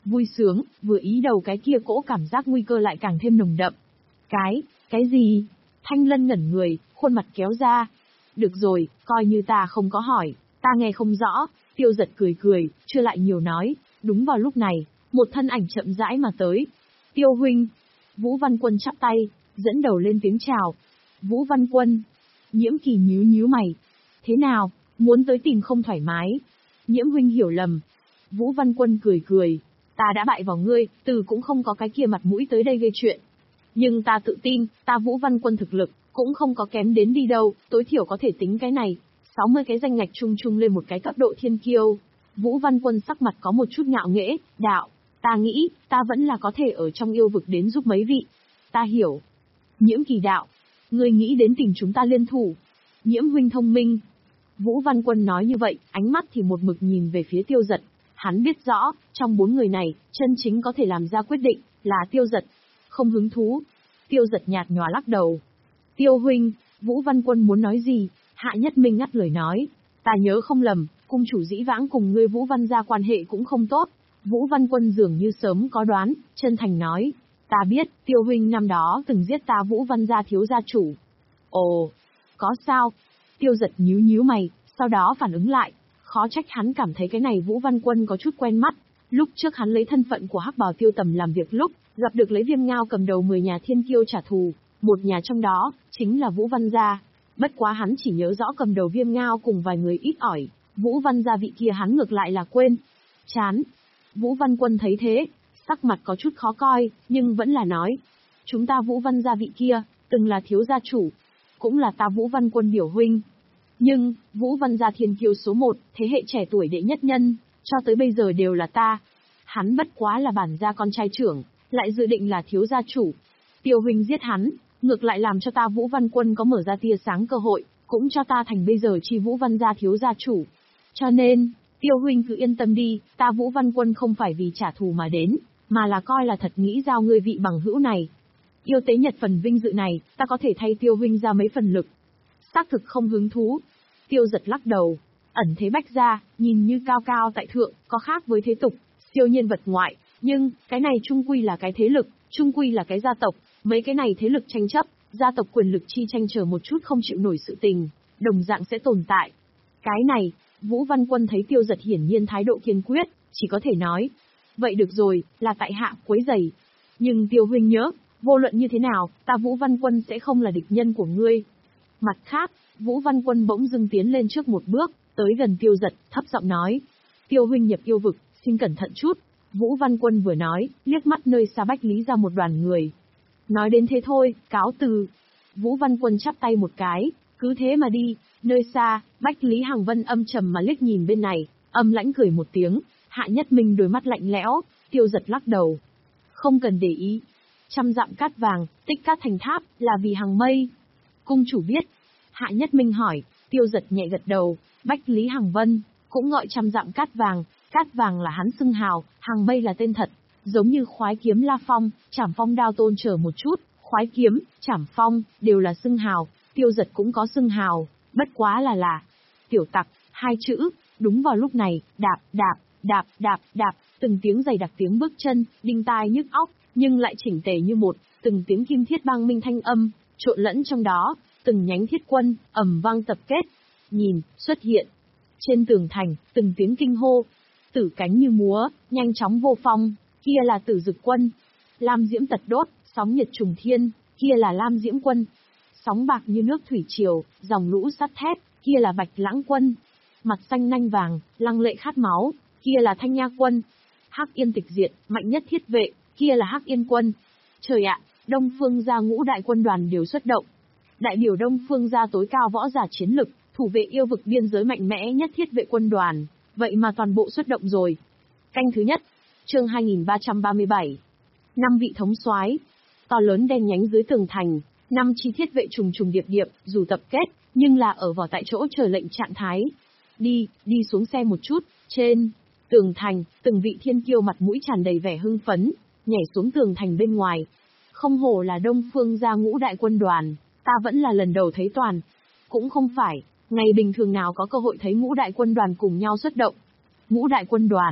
vui sướng, vừa ý đầu cái kia cỗ cảm giác nguy cơ lại càng thêm nồng đậm. Cái, cái gì? Thanh Lân ngẩn người, khuôn mặt kéo ra. Được rồi, coi như ta không có hỏi, ta nghe không rõ. Tiêu Giật cười cười, chưa lại nhiều nói. Đúng vào lúc này, một thân ảnh chậm rãi mà tới. Tiêu huynh. Vũ Văn Quân chắp tay, dẫn đầu lên tiếng chào. Vũ Văn Quân. Nhiễm Kỳ nhíu nhíu mày. Thế nào, muốn tới tìm không thoải mái? Nhiễm huynh hiểu lầm. Vũ Văn Quân cười cười. Ta đã bại vào ngươi, từ cũng không có cái kia mặt mũi tới đây gây chuyện. Nhưng ta tự tin, ta Vũ Văn Quân thực lực, cũng không có kém đến đi đâu, tối thiểu có thể tính cái này. sáu mươi cái danh ngạch chung chung lên một cái cấp độ thiên kiêu. Vũ Văn Quân sắc mặt có một chút ngạo nghễ, đạo. Ta nghĩ, ta vẫn là có thể ở trong yêu vực đến giúp mấy vị. Ta hiểu. Nhiễm Kỳ đạo. Ngươi nghĩ đến tìm chúng ta liên thủ. Nhiễm huynh thông minh. Vũ Văn Quân nói như vậy, ánh mắt thì một mực nhìn về phía Tiêu Giật. Hắn biết rõ, trong bốn người này, chân chính có thể làm ra quyết định, là Tiêu Giật. Không hứng thú. Tiêu Giật nhạt nhòa lắc đầu. Tiêu huynh, Vũ Văn Quân muốn nói gì? Hạ Nhất Minh ngắt lời nói. Ta nhớ không lầm, cung chủ dĩ vãng cùng ngươi Vũ Văn gia quan hệ cũng không tốt. Vũ Văn Quân dường như sớm có đoán, chân thành nói. Ta biết, Tiêu huynh năm đó từng giết ta Vũ Văn gia thiếu gia chủ. Ồ, có sao? Tiêu Giật nhíu nhíu mày, sau đó phản ứng lại. Khó trách hắn cảm thấy cái này Vũ Văn Quân có chút quen mắt. Lúc trước hắn lấy thân phận của Hắc Bào Tiêu Tầm làm việc lúc, gặp được lấy Viêm Ngao cầm đầu mười nhà thiên kiêu trả thù, một nhà trong đó, chính là Vũ Văn gia. Bất quá hắn chỉ nhớ rõ cầm đầu Viêm Ngao cùng vài người ít ỏi, Vũ Văn gia vị kia hắn ngược lại là quên. Chán. Vũ Văn Quân thấy thế, sắc mặt có chút khó coi, nhưng vẫn là nói. Chúng ta Vũ Văn gia vị kia, từng là thiếu gia chủ, cũng là ta Vũ Văn Quân biểu huynh. Nhưng, Vũ Văn gia thiên kiêu số một, thế hệ trẻ tuổi đệ nhất nhân, cho tới bây giờ đều là ta. Hắn bất quá là bản gia con trai trưởng, lại dự định là thiếu gia chủ. Tiêu huynh giết hắn, ngược lại làm cho ta Vũ Văn Quân có mở ra tia sáng cơ hội, cũng cho ta thành bây giờ chi Vũ Văn gia thiếu gia chủ. Cho nên, Tiêu huynh cứ yên tâm đi, ta Vũ Văn Quân không phải vì trả thù mà đến, mà là coi là thật nghĩ giao ngươi vị bằng hữu này. Yêu tế nhật phần vinh dự này, ta có thể thay Tiêu huynh ra mấy phần lực. Xác thực không hứng thú. Tiêu Giật lắc đầu. Ẩn thế bách gia, nhìn như cao cao tại thượng, có khác với thế tục, siêu nhiên vật ngoại, nhưng, cái này chung quy là cái thế lực, chung quy là cái gia tộc, mấy cái này thế lực tranh chấp, gia tộc quyền lực chi tranh chờ một chút không chịu nổi sự tình, đồng dạng sẽ tồn tại. Cái này, Vũ Văn Quân thấy Tiêu Giật hiển nhiên thái độ kiên quyết, chỉ có thể nói. Vậy được rồi, là tại hạ quấy rầy. Nhưng Tiêu huynh nhớ, vô luận như thế nào, ta Vũ Văn Quân sẽ không là địch nhân của ngươi. Mặt khác, Vũ Văn Quân bỗng dưng tiến lên trước một bước, tới gần Tiêu Giật, thấp giọng nói. Tiêu huynh nhập yêu vực, xin cẩn thận chút. Vũ Văn Quân vừa nói, liếc mắt nơi xa Bách Lý ra một đoàn người. Nói đến thế thôi, cáo từ. Vũ Văn Quân chắp tay một cái, cứ thế mà đi. Nơi xa, Bách Lý Hằng Vân âm trầm mà liếc nhìn bên này, âm lãnh cười một tiếng. Hạ Nhất Minh đôi mắt lạnh lẽo, Tiêu Giật lắc đầu. Không cần để ý. Trăm dặm cát vàng, tích cát thành tháp, là vì Hằng Mây. Cung chủ biết. Hạ Nhất Minh hỏi, Tiêu Giật nhẹ gật đầu. Bách Lý Hằng Vân cũng gọi trăm dặm cát vàng, cát vàng là hắn xưng hào, Hằng Mây là tên thật, giống như khoái kiếm La Phong, Trảm Phong đao tôn chờ một chút, khoái kiếm, Trảm Phong đều là xưng hào, Tiêu Giật cũng có xưng hào, bất quá là là tiểu tặc, hai chữ. Đúng vào lúc này, đạp, đạp, đạp, đạp, đạp, từng tiếng dày đặc tiếng bước chân, đinh tai nhức óc, nhưng lại chỉnh tề như một, từng tiếng kim thiết bang minh thanh âm, trộn lẫn trong đó, từng nhánh thiết quân, ầm vang tập kết. Nhìn, xuất hiện. Trên tường thành, từng tiếng kinh hô. Tử cánh như múa, nhanh chóng vô phong, kia là Tử Dực quân. Lam diễm tật đốt, sóng nhiệt trùng thiên, kia là Lam diễm quân. Sóng bạc như nước thủy triều, dòng lũ sắt thép, kia là Bạch Lãng quân. Mặt xanh nanh vàng, lăng lệ khát máu, kia là Thanh Nha quân. Hắc Yên tịch diệt, mạnh nhất thiết vệ, kia là Hắc Yên quân. Trời ạ, Đông Phương gia ngũ đại quân đoàn đều xuất động. Đại biểu Đông Phương gia tối cao võ giả chiến lực, thủ vệ yêu vực biên giới mạnh mẽ nhất thiết vệ quân đoàn, vậy mà toàn bộ xuất động rồi. Canh thứ nhất, chương hai nghìn ba trăm ba mươi bảy. Năm vị thống soái, to lớn đen nhánh dưới tường thành, năm chi thiết vệ trùng trùng điệp điệp, dù tập kết, nhưng là ở vào tại chỗ chờ lệnh trạng thái. Đi, đi xuống xe một chút, trên tường thành, từng vị thiên kiêu mặt mũi tràn đầy vẻ hưng phấn, nhảy xuống tường thành bên ngoài. Không hổ là Đông Phương gia ngũ đại quân đoàn, ta vẫn là lần đầu thấy toàn. Cũng không phải, ngày bình thường nào có cơ hội thấy ngũ đại quân đoàn cùng nhau xuất động. Ngũ đại quân đoàn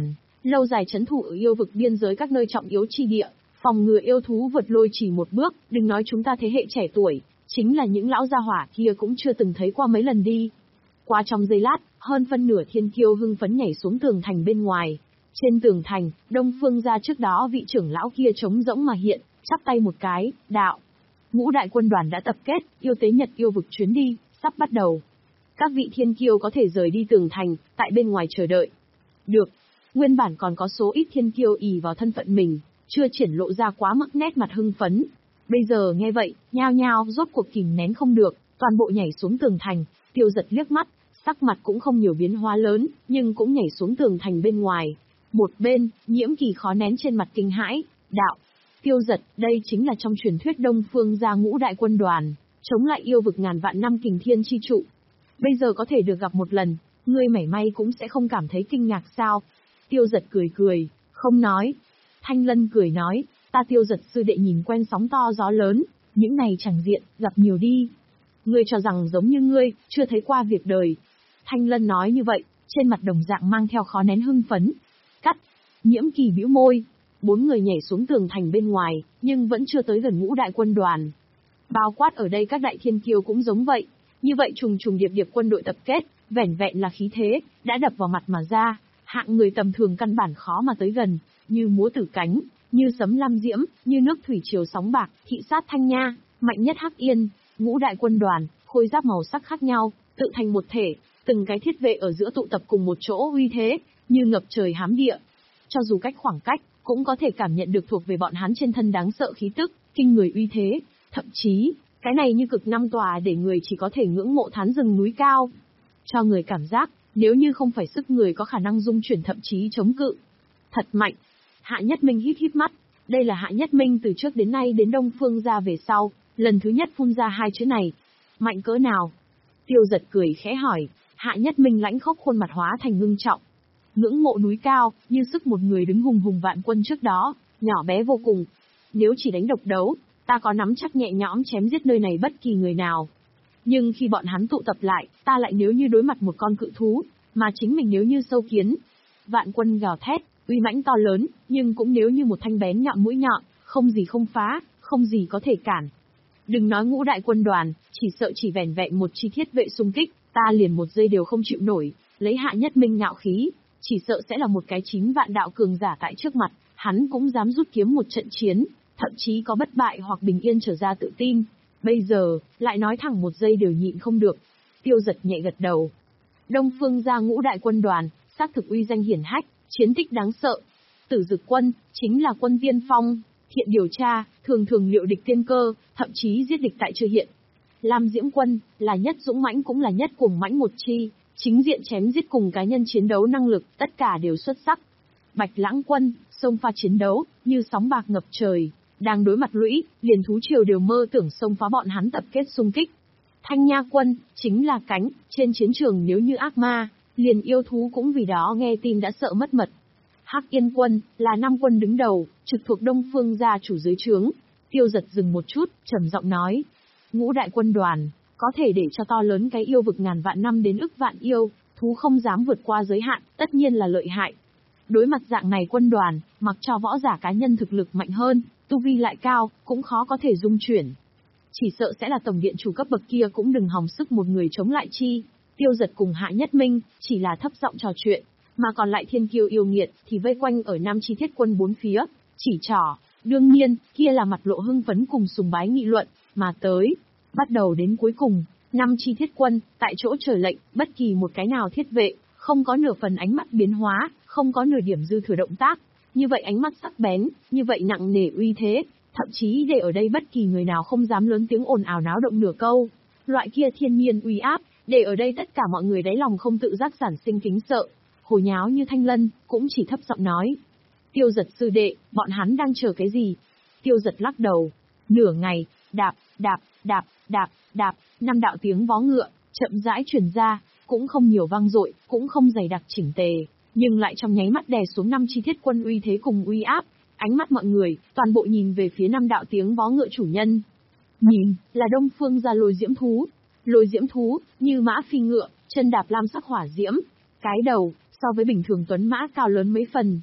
lâu dài trấn thủ ở yêu vực biên giới các nơi trọng yếu chi địa, phòng ngừa yêu thú vượt lôi chỉ một bước, đừng nói chúng ta thế hệ trẻ tuổi, chính là những lão gia hỏa kia cũng chưa từng thấy qua mấy lần đi. Qua trong giây lát, hơn phân nửa thiên kiêu hưng phấn nhảy xuống tường thành bên ngoài. Trên tường thành, Đông Phương gia trước đó vị trưởng lão kia trống rỗng mà hiện, chắp tay một cái, đạo. Ngũ đại quân đoàn đã tập kết, yêu tế Nhật yêu vực chuyến đi, sắp bắt đầu. Các vị thiên kiêu có thể rời đi tường thành, tại bên ngoài chờ đợi. Được. Nguyên bản còn có số ít thiên kiêu ỷ vào thân phận mình, chưa triển lộ ra quá mức nét mặt hưng phấn. Bây giờ nghe vậy, nhao nhao rốt cuộc kìm nén không được, toàn bộ nhảy xuống tường thành. Tiêu Giật liếc mắt, sắc mặt cũng không nhiều biến hóa lớn, nhưng cũng nhảy xuống tường thành bên ngoài. Một bên, Nhiễm Kỳ khó nén trên mặt kinh hãi, đạo. Tiêu Giật, đây chính là trong truyền thuyết Đông Phương gia ngũ đại quân đoàn, chống lại yêu vực ngàn vạn năm kình thiên chi trụ. Bây giờ có thể được gặp một lần, ngươi mảy may cũng sẽ không cảm thấy kinh ngạc sao? Tiêu Giật cười cười, không nói. Thanh Lân cười nói, ta Tiêu Giật sư đệ nhìn quen sóng to gió lớn, những này chẳng diện, gặp nhiều đi. Ngươi cho rằng giống như ngươi, chưa thấy qua việc đời. Thanh Lân nói như vậy, trên mặt đồng dạng mang theo khó nén hưng phấn. Cắt, Nhiễm Kỳ bĩu môi. Bốn người nhảy xuống tường thành bên ngoài, nhưng vẫn chưa tới gần ngũ đại quân đoàn. Bao quát ở đây các đại thiên kiêu cũng giống vậy. Như vậy trùng trùng điệp điệp quân đội tập kết, vẻn vẹn là khí thế, đã đập vào mặt mà ra. Hạng người tầm thường căn bản khó mà tới gần, như múa tử cánh, như sấm lam diễm, như nước thủy triều sóng bạc, thị sát thanh nha, mạnh nhất Hắc Yên, ngũ đại quân đoàn, khôi giáp màu sắc khác nhau, tự thành một thể, từng cái thiết vệ ở giữa tụ tập cùng một chỗ uy thế, như ngập trời hám địa. Cho dù cách khoảng cách, cũng có thể cảm nhận được thuộc về bọn hắn trên thân đáng sợ khí tức, kinh người uy thế, thậm chí, cái này như cực năm tòa để người chỉ có thể ngưỡng mộ thán rừng núi cao. Cho người cảm giác, nếu như không phải sức người có khả năng dung chuyển thậm chí chống cự. Thật mạnh. Hạ Nhất Minh hít hít mắt, đây là Hạ Nhất Minh từ trước đến nay đến Đông Phương gia về sau, lần thứ nhất phun ra hai chữ này. Mạnh cỡ nào? Tiêu Giật cười khẽ hỏi, Hạ Nhất Minh lãnh khốc khuôn mặt hóa thành ngưng trọng. Ngưỡng mộ núi cao, như sức một người đứng hùng hùng vạn quân trước đó, nhỏ bé vô cùng. Nếu chỉ đánh độc đấu, ta có nắm chắc nhẹ nhõm chém giết nơi này bất kỳ người nào. Nhưng khi bọn hắn tụ tập lại, ta lại nếu như đối mặt một con cự thú, mà chính mình nếu như sâu kiến. Vạn quân gào thét, uy mãnh to lớn, nhưng cũng nếu như một thanh bén nhọn mũi nhọn, không gì không phá, không gì có thể cản. Đừng nói ngũ đại quân đoàn, chỉ sợ chỉ vẻn vẹn một chi thiết vệ xung kích, ta liền một giây đều không chịu nổi, lấy Hạ Nhất Minh ngạo khí, chỉ sợ sẽ là một cái chín vạn đạo cường giả tại trước mặt, hắn cũng dám rút kiếm một trận chiến, thậm chí có bất bại hoặc bình yên trở ra tự tin. Bây giờ, lại nói thẳng một giây đều nhịn không được. Tiêu Giật nhẹ gật đầu. Đông Phương gia ngũ đại quân đoàn, xác thực uy danh hiển hách, chiến tích đáng sợ. Tử Dực quân, chính là quân tiên phong, thiện điều tra, thường thường liệu địch tiên cơ, thậm chí giết địch tại chưa hiện. Lam Diễm quân, là nhất dũng mãnh cũng là nhất cuồng mãnh một chi, chính diện chém giết cùng cá nhân chiến đấu năng lực, tất cả đều xuất sắc. Bạch Lãng quân, xông pha chiến đấu, như sóng bạc ngập trời, đang đối mặt lũy, liền thú triều đều mơ tưởng xông phá bọn hắn tập kết xung kích. Thanh Nha quân, chính là cánh, trên chiến trường nếu như ác ma, liền yêu thú cũng vì đó nghe tin đã sợ mất mật. Hắc Yên quân, là năm quân đứng đầu, trực thuộc Đông Phương gia chủ dưới trướng. Tiêu Giật dừng một chút, trầm giọng nói. Ngũ đại quân đoàn, có thể để cho to lớn cái yêu vực ngàn vạn năm đến ức vạn yêu, thú không dám vượt qua giới hạn, tất nhiên là lợi hại. Đối mặt dạng này quân đoàn, mặc cho võ giả cá nhân thực lực mạnh hơn, tu vi lại cao, cũng khó có thể dung chuyển. Chỉ sợ sẽ là tổng điện chủ cấp bậc kia cũng đừng hòng sức một người chống lại chi. Tiêu Giật cùng Hạ Nhất Minh, chỉ là thấp giọng trò chuyện, mà còn lại thiên kiêu yêu nghiệt, thì vây quanh ở năm chi thiết quân bốn phía, chỉ trỏ, đương nhiên, kia là mặt lộ hưng phấn cùng sùng bái nghị luận, mà tới. Bắt đầu đến cuối cùng, năm chi thiết quân, tại chỗ chờ lệnh, bất kỳ một cái nào thiết vệ, không có nửa phần ánh mắt biến hóa, không có nửa điểm dư thừa động tác, như vậy ánh mắt sắc bén, như vậy nặng nề uy thế, thậm chí để ở đây bất kỳ người nào không dám lớn tiếng ồn ào náo động nửa câu. Loại kia thiên nhiên uy áp, để ở đây tất cả mọi người đáy lòng không tự giác sản sinh kính sợ. Hồ nháo như Thanh Lân, cũng chỉ thấp giọng nói. Tiêu Giật sư đệ, bọn hắn đang chờ cái gì? Tiêu Giật lắc đầu. Nửa ngày, đạp, đạp, đạp, đạp, đạp, năm đạo tiếng vó ngựa, chậm rãi truyền ra, cũng không nhiều vang dội, cũng không dày đặc chỉnh tề, nhưng lại trong nháy mắt đè xuống năm chi thiết quân uy thế cùng uy áp. Ánh mắt mọi người, toàn bộ nhìn về phía năm đạo tiếng vó ngựa chủ nhân. Nhìn, là Đông Phương gia Lôi Diễm thú. Lôi Diễm thú, như mã phi ngựa, chân đạp lam sắc hỏa diễm. Cái đầu, so với bình thường tuấn mã cao lớn mấy phần,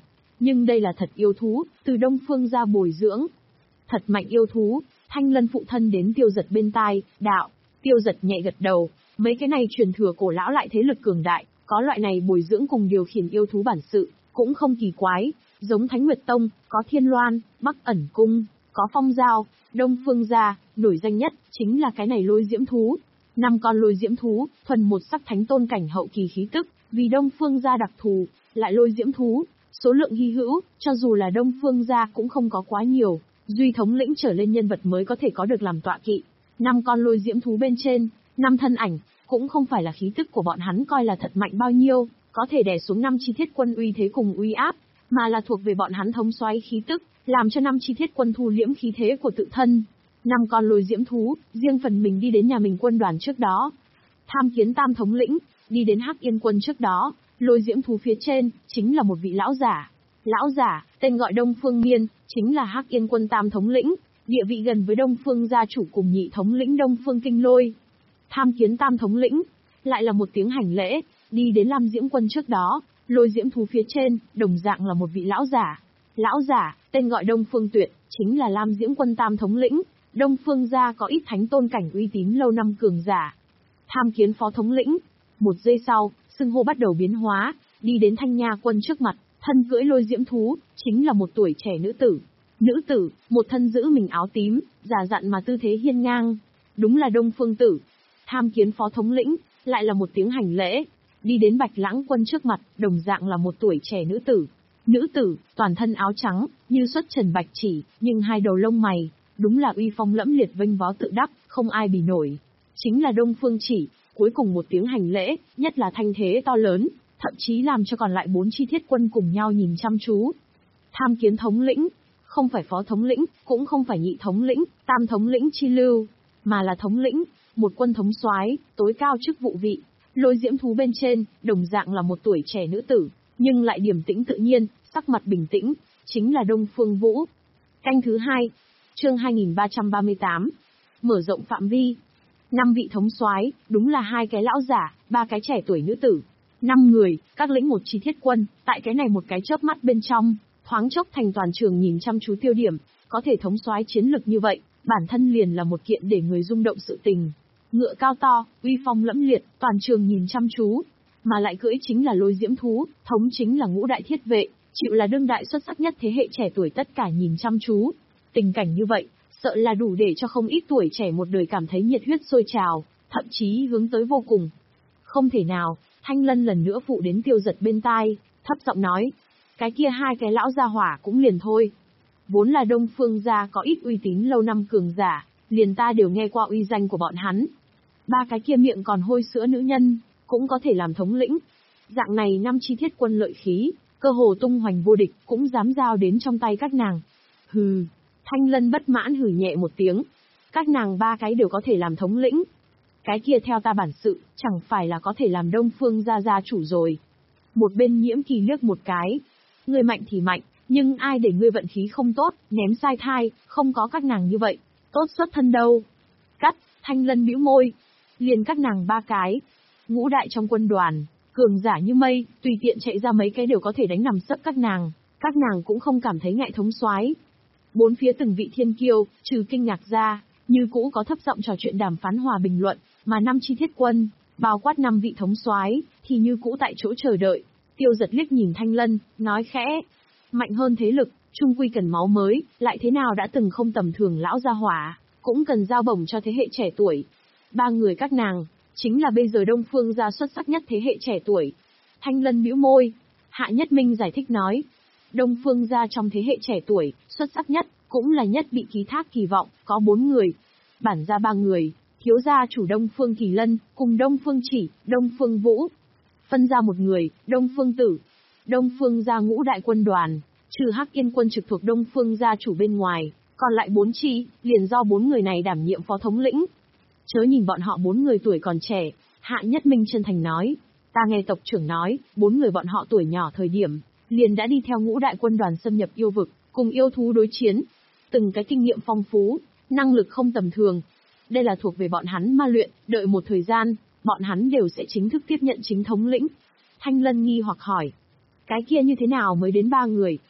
Nhưng đây là thật yêu thú, từ Đông Phương gia bồi dưỡng. Thật mạnh yêu thú, Thanh Lân phụ thân đến Tiêu Giật bên tai, đạo. Tiêu Giật nhẹ gật đầu, mấy cái này truyền thừa cổ lão lại thế lực cường đại, có loại này bồi dưỡng cùng điều khiển yêu thú bản sự, cũng không kỳ quái, giống Thánh Nguyệt Tông, có Thiên Loan, Bắc Ẩn Cung, có Phong Giao, Đông Phương gia, nổi danh nhất, chính là cái này lôi diễm thú. Năm con lôi diễm thú, thuần một sắc thánh tôn cảnh hậu kỳ khí tức, vì Đông Phương gia đặc thù, lại lôi diễm thú, số lượng hy hữu, cho dù là Đông Phương gia cũng không có quá nhiều, duy thống lĩnh trở lên nhân vật mới có thể có được làm tọa kỵ. Năm con lôi diễm thú bên trên, năm thân ảnh, cũng không phải là khí tức của bọn hắn coi là thật mạnh bao nhiêu, có thể đè xuống năm chi thiết quân uy thế cùng uy áp, mà là thuộc về bọn hắn thống soái khí tức, làm cho năm chi thiết quân thu liễm khí thế của tự thân. Năm con lôi diễm thú, riêng phần mình đi đến nhà mình quân đoàn trước đó. Tham Kiến Tam thống lĩnh, đi đến Hắc Yên quân trước đó, lôi diễm thú phía trên, chính là một vị lão giả. Lão giả, tên gọi Đông Phương Miên, chính là Hắc Yên quân Tam thống lĩnh, địa vị gần với Đông Phương gia chủ cùng nhị thống lĩnh Đông Phương Kinh Lôi. Tham Kiến Tam thống lĩnh, lại là một tiếng hành lễ, đi đến Lam Diễm quân trước đó, lôi diễm thú phía trên, đồng dạng là một vị lão giả. Lão giả, tên gọi Đông Phương Tuyệt, chính là Lam Diễm quân Tam thống lĩnh, Đông Phương gia có ít thánh tôn cảnh uy tín lâu năm cường giả. Tham Kiến Phó thống lĩnh, một giây sau, xưng hô bắt đầu biến hóa, đi đến Thanh Nha quân trước mặt, thân cưỡi lôi diễm thú, chính là một tuổi trẻ nữ tử. Nữ tử, một thân giữ mình áo tím, già dặn mà tư thế hiên ngang, đúng là Đông Phương tử. Tham Kiến Phó thống lĩnh, lại là một tiếng hành lễ, đi đến Bạch Lãng quân trước mặt, đồng dạng là một tuổi trẻ nữ tử. Nữ tử, toàn thân áo trắng, như xuất trần bạch chỉ, nhưng hai đầu lông mày, đúng là uy phong lẫm liệt vênh vó tự đắc, không ai bì nổi. Chính là Đông Phương Chỉ, cuối cùng một tiếng hành lễ, nhất là thanh thế to lớn, thậm chí làm cho còn lại bốn chi thiết quân cùng nhau nhìn chăm chú. Tham Kiến thống lĩnh, không phải phó thống lĩnh, cũng không phải nhị thống lĩnh, tam thống lĩnh chi lưu, mà là thống lĩnh, một quân thống soái, tối cao chức vụ vị. Lôi diễm thú bên trên, đồng dạng là một tuổi trẻ nữ tử, nhưng lại điềm tĩnh tự nhiên, sắc mặt bình tĩnh, chính là Đông Phương Vũ. Canh thứ hai, chương hai nghìn ba trăm ba mươi tám, mở rộng phạm vi. Năm vị thống soái, đúng là hai cái lão giả, ba cái trẻ tuổi nữ tử. Năm người, các lĩnh một chi thiết quân, tại cái này một cái chớp mắt bên trong, thoáng chốc thành toàn trường nhìn chăm chú tiêu điểm, có thể thống soái chiến lực như vậy, bản thân liền là một kiện để người rung động sự tình. Ngựa cao to, uy phong lẫm liệt, toàn trường nhìn chăm chú, mà lại cưỡi chính là lôi diễm thú, thống chính là ngũ đại thiết vệ, chịu là đương đại xuất sắc nhất thế hệ trẻ tuổi tất cả nhìn chăm chú. Tình cảnh như vậy, sợ là đủ để cho không ít tuổi trẻ một đời cảm thấy nhiệt huyết sôi trào, thậm chí hướng tới vô cùng. Không thể nào, Thanh Lân lần nữa phụ đến Tiêu Giật bên tai, thấp giọng nói, cái kia hai cái lão gia hỏa cũng liền thôi. Vốn là Đông Phương gia có ít uy tín lâu năm cường giả, liền ta đều nghe qua uy danh của bọn hắn. Ba cái kia miệng còn hôi sữa nữ nhân, cũng có thể làm thống lĩnh. Dạng này năm chi thiết quân lợi khí, cơ hồ tung hoành vô địch, cũng dám giao đến trong tay các nàng. Hừ, Thanh Lân bất mãn hừ nhẹ một tiếng. Các nàng ba cái đều có thể làm thống lĩnh. Cái kia theo ta bản sự, chẳng phải là có thể làm Đông Phương gia gia chủ rồi. Một bên Nhiễm Kỳ liếc một cái. Ngươi mạnh thì mạnh, nhưng ai để ngươi vận khí không tốt, ném sai thai, không có các nàng như vậy, tốt xuất thân đâu. Cắt, Thanh Lân bĩu môi. Liền các nàng ba cái. Ngũ đại trong quân đoàn, cường giả như mây, tùy tiện chạy ra mấy cái đều có thể đánh nằm sấp các nàng, các nàng cũng không cảm thấy ngại thống soái. Bốn phía từng vị thiên kiêu, trừ kinh ngạc ra, như cũ có thấp giọng trò chuyện đàm phán hòa bình luận, mà năm chi thiết quân, bao quát năm vị thống soái, thì như cũ tại chỗ chờ đợi. Tiêu Giật liếc nhìn Thanh Lân, nói khẽ, mạnh hơn thế lực, chung quy cần máu mới, lại thế nào đã từng không tầm thường lão gia hỏa, cũng cần giao bổng cho thế hệ trẻ tuổi. Ba người các nàng, chính là bây giờ Đông Phương gia xuất sắc nhất thế hệ trẻ tuổi. Thanh Lân bĩu môi, Hạ Nhất Minh giải thích nói, Đông Phương gia trong thế hệ trẻ tuổi, xuất sắc nhất, cũng là nhất bị ký thác kỳ vọng, có bốn người. Bản gia ba người, thiếu gia chủ Đông Phương Kỳ Lân, cùng Đông Phương Chỉ, Đông Phương Vũ. Phân ra một người, Đông Phương Tử. Đông Phương gia ngũ đại quân đoàn, trừ Hắc Yên quân trực thuộc Đông Phương gia chủ bên ngoài, còn lại bốn chi, liền do bốn người này đảm nhiệm phó thống lĩnh. Chớ nhìn bọn họ bốn người tuổi còn trẻ, Hạ Nhất Minh chân thành nói, ta nghe tộc trưởng nói, bốn người bọn họ tuổi nhỏ thời điểm, liền đã đi theo ngũ đại quân đoàn xâm nhập yêu vực, cùng yêu thú đối chiến. Từng cái kinh nghiệm phong phú, năng lực không tầm thường. Đây là thuộc về bọn hắn ma luyện, đợi một thời gian, bọn hắn đều sẽ chính thức tiếp nhận chính thống lĩnh. Thanh Lân nghi hoặc hỏi, cái kia như thế nào mới đến ba người?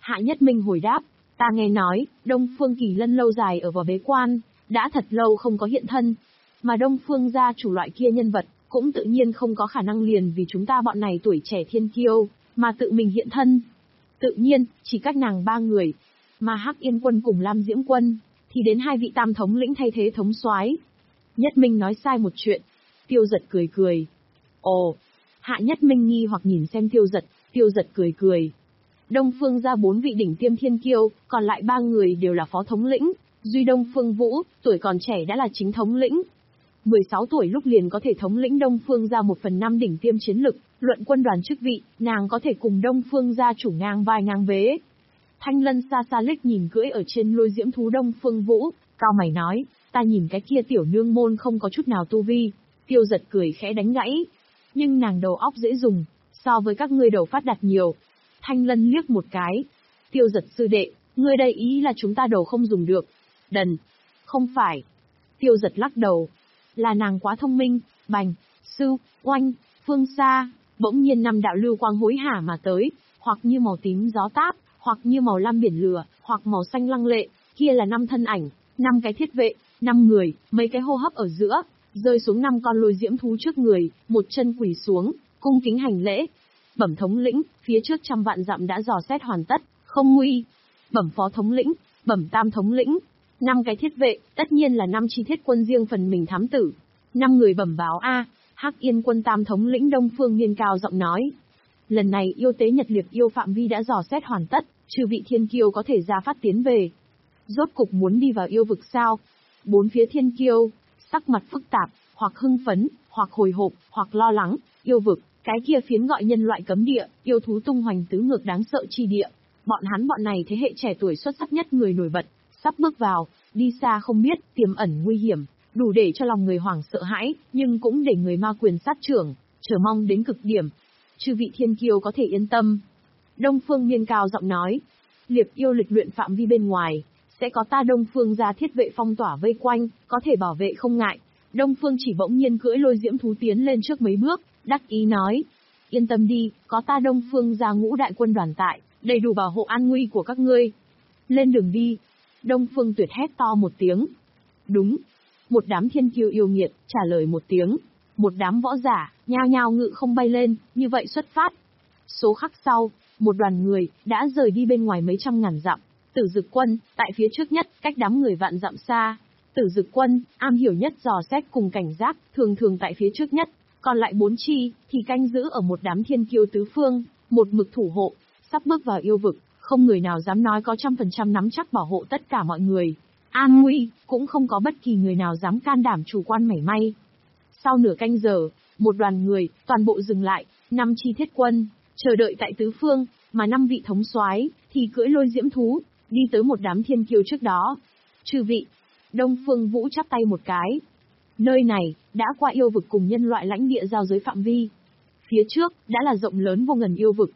Hạ Nhất Minh hồi đáp, ta nghe nói, Đông Phương Kỳ Lân lâu dài ở vào bế quan, đã thật lâu không có hiện thân. Mà Đông Phương gia chủ loại kia nhân vật, cũng tự nhiên không có khả năng liền vì chúng ta bọn này tuổi trẻ thiên kiêu, mà tự mình hiện thân. Tự nhiên, chỉ cách nàng ba người. Mà Hắc Yên Quân cùng Lam Diễm Quân, thì đến hai vị tam thống lĩnh thay thế thống soái. Nhất Minh nói sai một chuyện. Tiêu Giật cười cười. Ồ, Hạ Nhất Minh nghi hoặc nhìn xem Tiêu Giật, Tiêu Giật cười cười. Đông Phương ra bốn vị đỉnh tiêm thiên kiêu, còn lại ba người đều là phó thống lĩnh, duy Đông Phương Vũ, tuổi còn trẻ đã là chính thống lĩnh. mười sáu tuổi lúc liền có thể thống lĩnh Đông Phương ra một phần năm đỉnh tiêm chiến lực, luận quân đoàn chức vị, nàng có thể cùng Đông Phương gia chủ ngang vai ngang vế. Thanh Lân xa xa liếc nhìn cưỡi ở trên lôi diễm thú Đông Phương Vũ, cao mày nói, ta nhìn cái kia tiểu nương môn không có chút nào tu vi. Tiêu Giật cười khẽ đánh gãy. Nhưng nàng đầu óc dễ dùng, so với các ngươi đầu phát đạt nhiều. Thanh Lân liếc một cái. Tiêu Giật sư đệ, ngươi đây ý là chúng ta đầu không dùng được. Đần. Không phải. Tiêu Giật lắc đầu. Là nàng quá thông minh. Bành, sư, oanh, phương xa. Bỗng nhiên năm đạo lưu quang hối hả mà tới, hoặc như màu tím gió táp, hoặc như màu lam biển lửa, hoặc màu xanh lăng lệ. Kia là năm thân ảnh, năm cái thiết vệ, năm người, mấy cái hô hấp ở giữa, rơi xuống năm con lôi diễm thú trước người, một chân quỳ xuống, cung kính hành lễ. Bẩm thống lĩnh, phía trước trăm vạn dặm đã dò xét hoàn tất, không nguy. Bẩm phó thống lĩnh, bẩm tam thống lĩnh, năm cái thiết vệ, tất nhiên là năm chi thiết quân riêng phần mình thám tử. Năm người bẩm báo a. Hắc Yên Quân tam thống lĩnh Đông Phương Niên cao giọng nói. Lần này yêu tế Nhật Liệt yêu phạm vi đã dò xét hoàn tất, trừ vị thiên kiêu có thể ra phát tiến về. Rốt cục muốn đi vào yêu vực sao? Bốn phía thiên kiêu, sắc mặt phức tạp, hoặc hưng phấn, hoặc hồi hộp, hoặc lo lắng. Yêu vực, cái kia phiến gọi nhân loại cấm địa, yêu thú tung hoành tứ ngược đáng sợ chi địa. Bọn hắn bọn này thế hệ trẻ tuổi xuất sắc nhất người nổi bật, sắp bước vào, đi xa không biết, tiềm ẩn nguy hiểm, đủ để cho lòng người hoảng sợ hãi, nhưng cũng để người ma quyền sát trưởng, chờ mong đến cực điểm. Chư vị thiên kiêu có thể yên tâm. Đông Phương Miên cao giọng nói, liệp yêu lịch luyện phạm vi bên ngoài, sẽ có ta Đông Phương ra thiết vệ phong tỏa vây quanh, có thể bảo vệ không ngại. Đông Phương chỉ bỗng nhiên cưỡi lôi diễm thú tiến lên trước mấy bước, đắc ý nói, yên tâm đi, có ta Đông Phương ra ngũ đại quân đoàn tại, đầy đủ bảo hộ an nguy của các ngươi. Lên đường đi. Đông Phương Tuyệt hét to một tiếng. Đúng. Một đám thiên kiêu yêu nghiệt, trả lời một tiếng. Một đám võ giả, nhao nhao ngự không bay lên, như vậy xuất phát. Số khắc sau, một đoàn người, đã rời đi bên ngoài mấy trăm ngàn dặm. Tử Dực Quân, tại phía trước nhất, cách đám người vạn dặm xa. Tử Dực Quân, am hiểu nhất dò xét cùng cảnh giác, thường thường tại phía trước nhất. Còn lại bốn chi, thì canh giữ ở một đám thiên kiêu tứ phương, một mực thủ hộ. Sắp bước vào yêu vực, không người nào dám nói có trăm phần trăm nắm chắc bảo hộ tất cả mọi người. An nguy, cũng không có bất kỳ người nào dám can đảm chủ quan mảy may. Sau nửa canh giờ, một đoàn người, toàn bộ dừng lại, năm chi thiết quân, chờ đợi tại tứ phương, mà năm vị thống soái thì cưỡi lôi diễm thú, đi tới một đám thiên kiêu trước đó. Chư vị, Đông Phương Vũ chắp tay một cái. Nơi này, đã qua yêu vực cùng nhân loại lãnh địa giao giới phạm vi. Phía trước, đã là rộng lớn vô ngần yêu vực,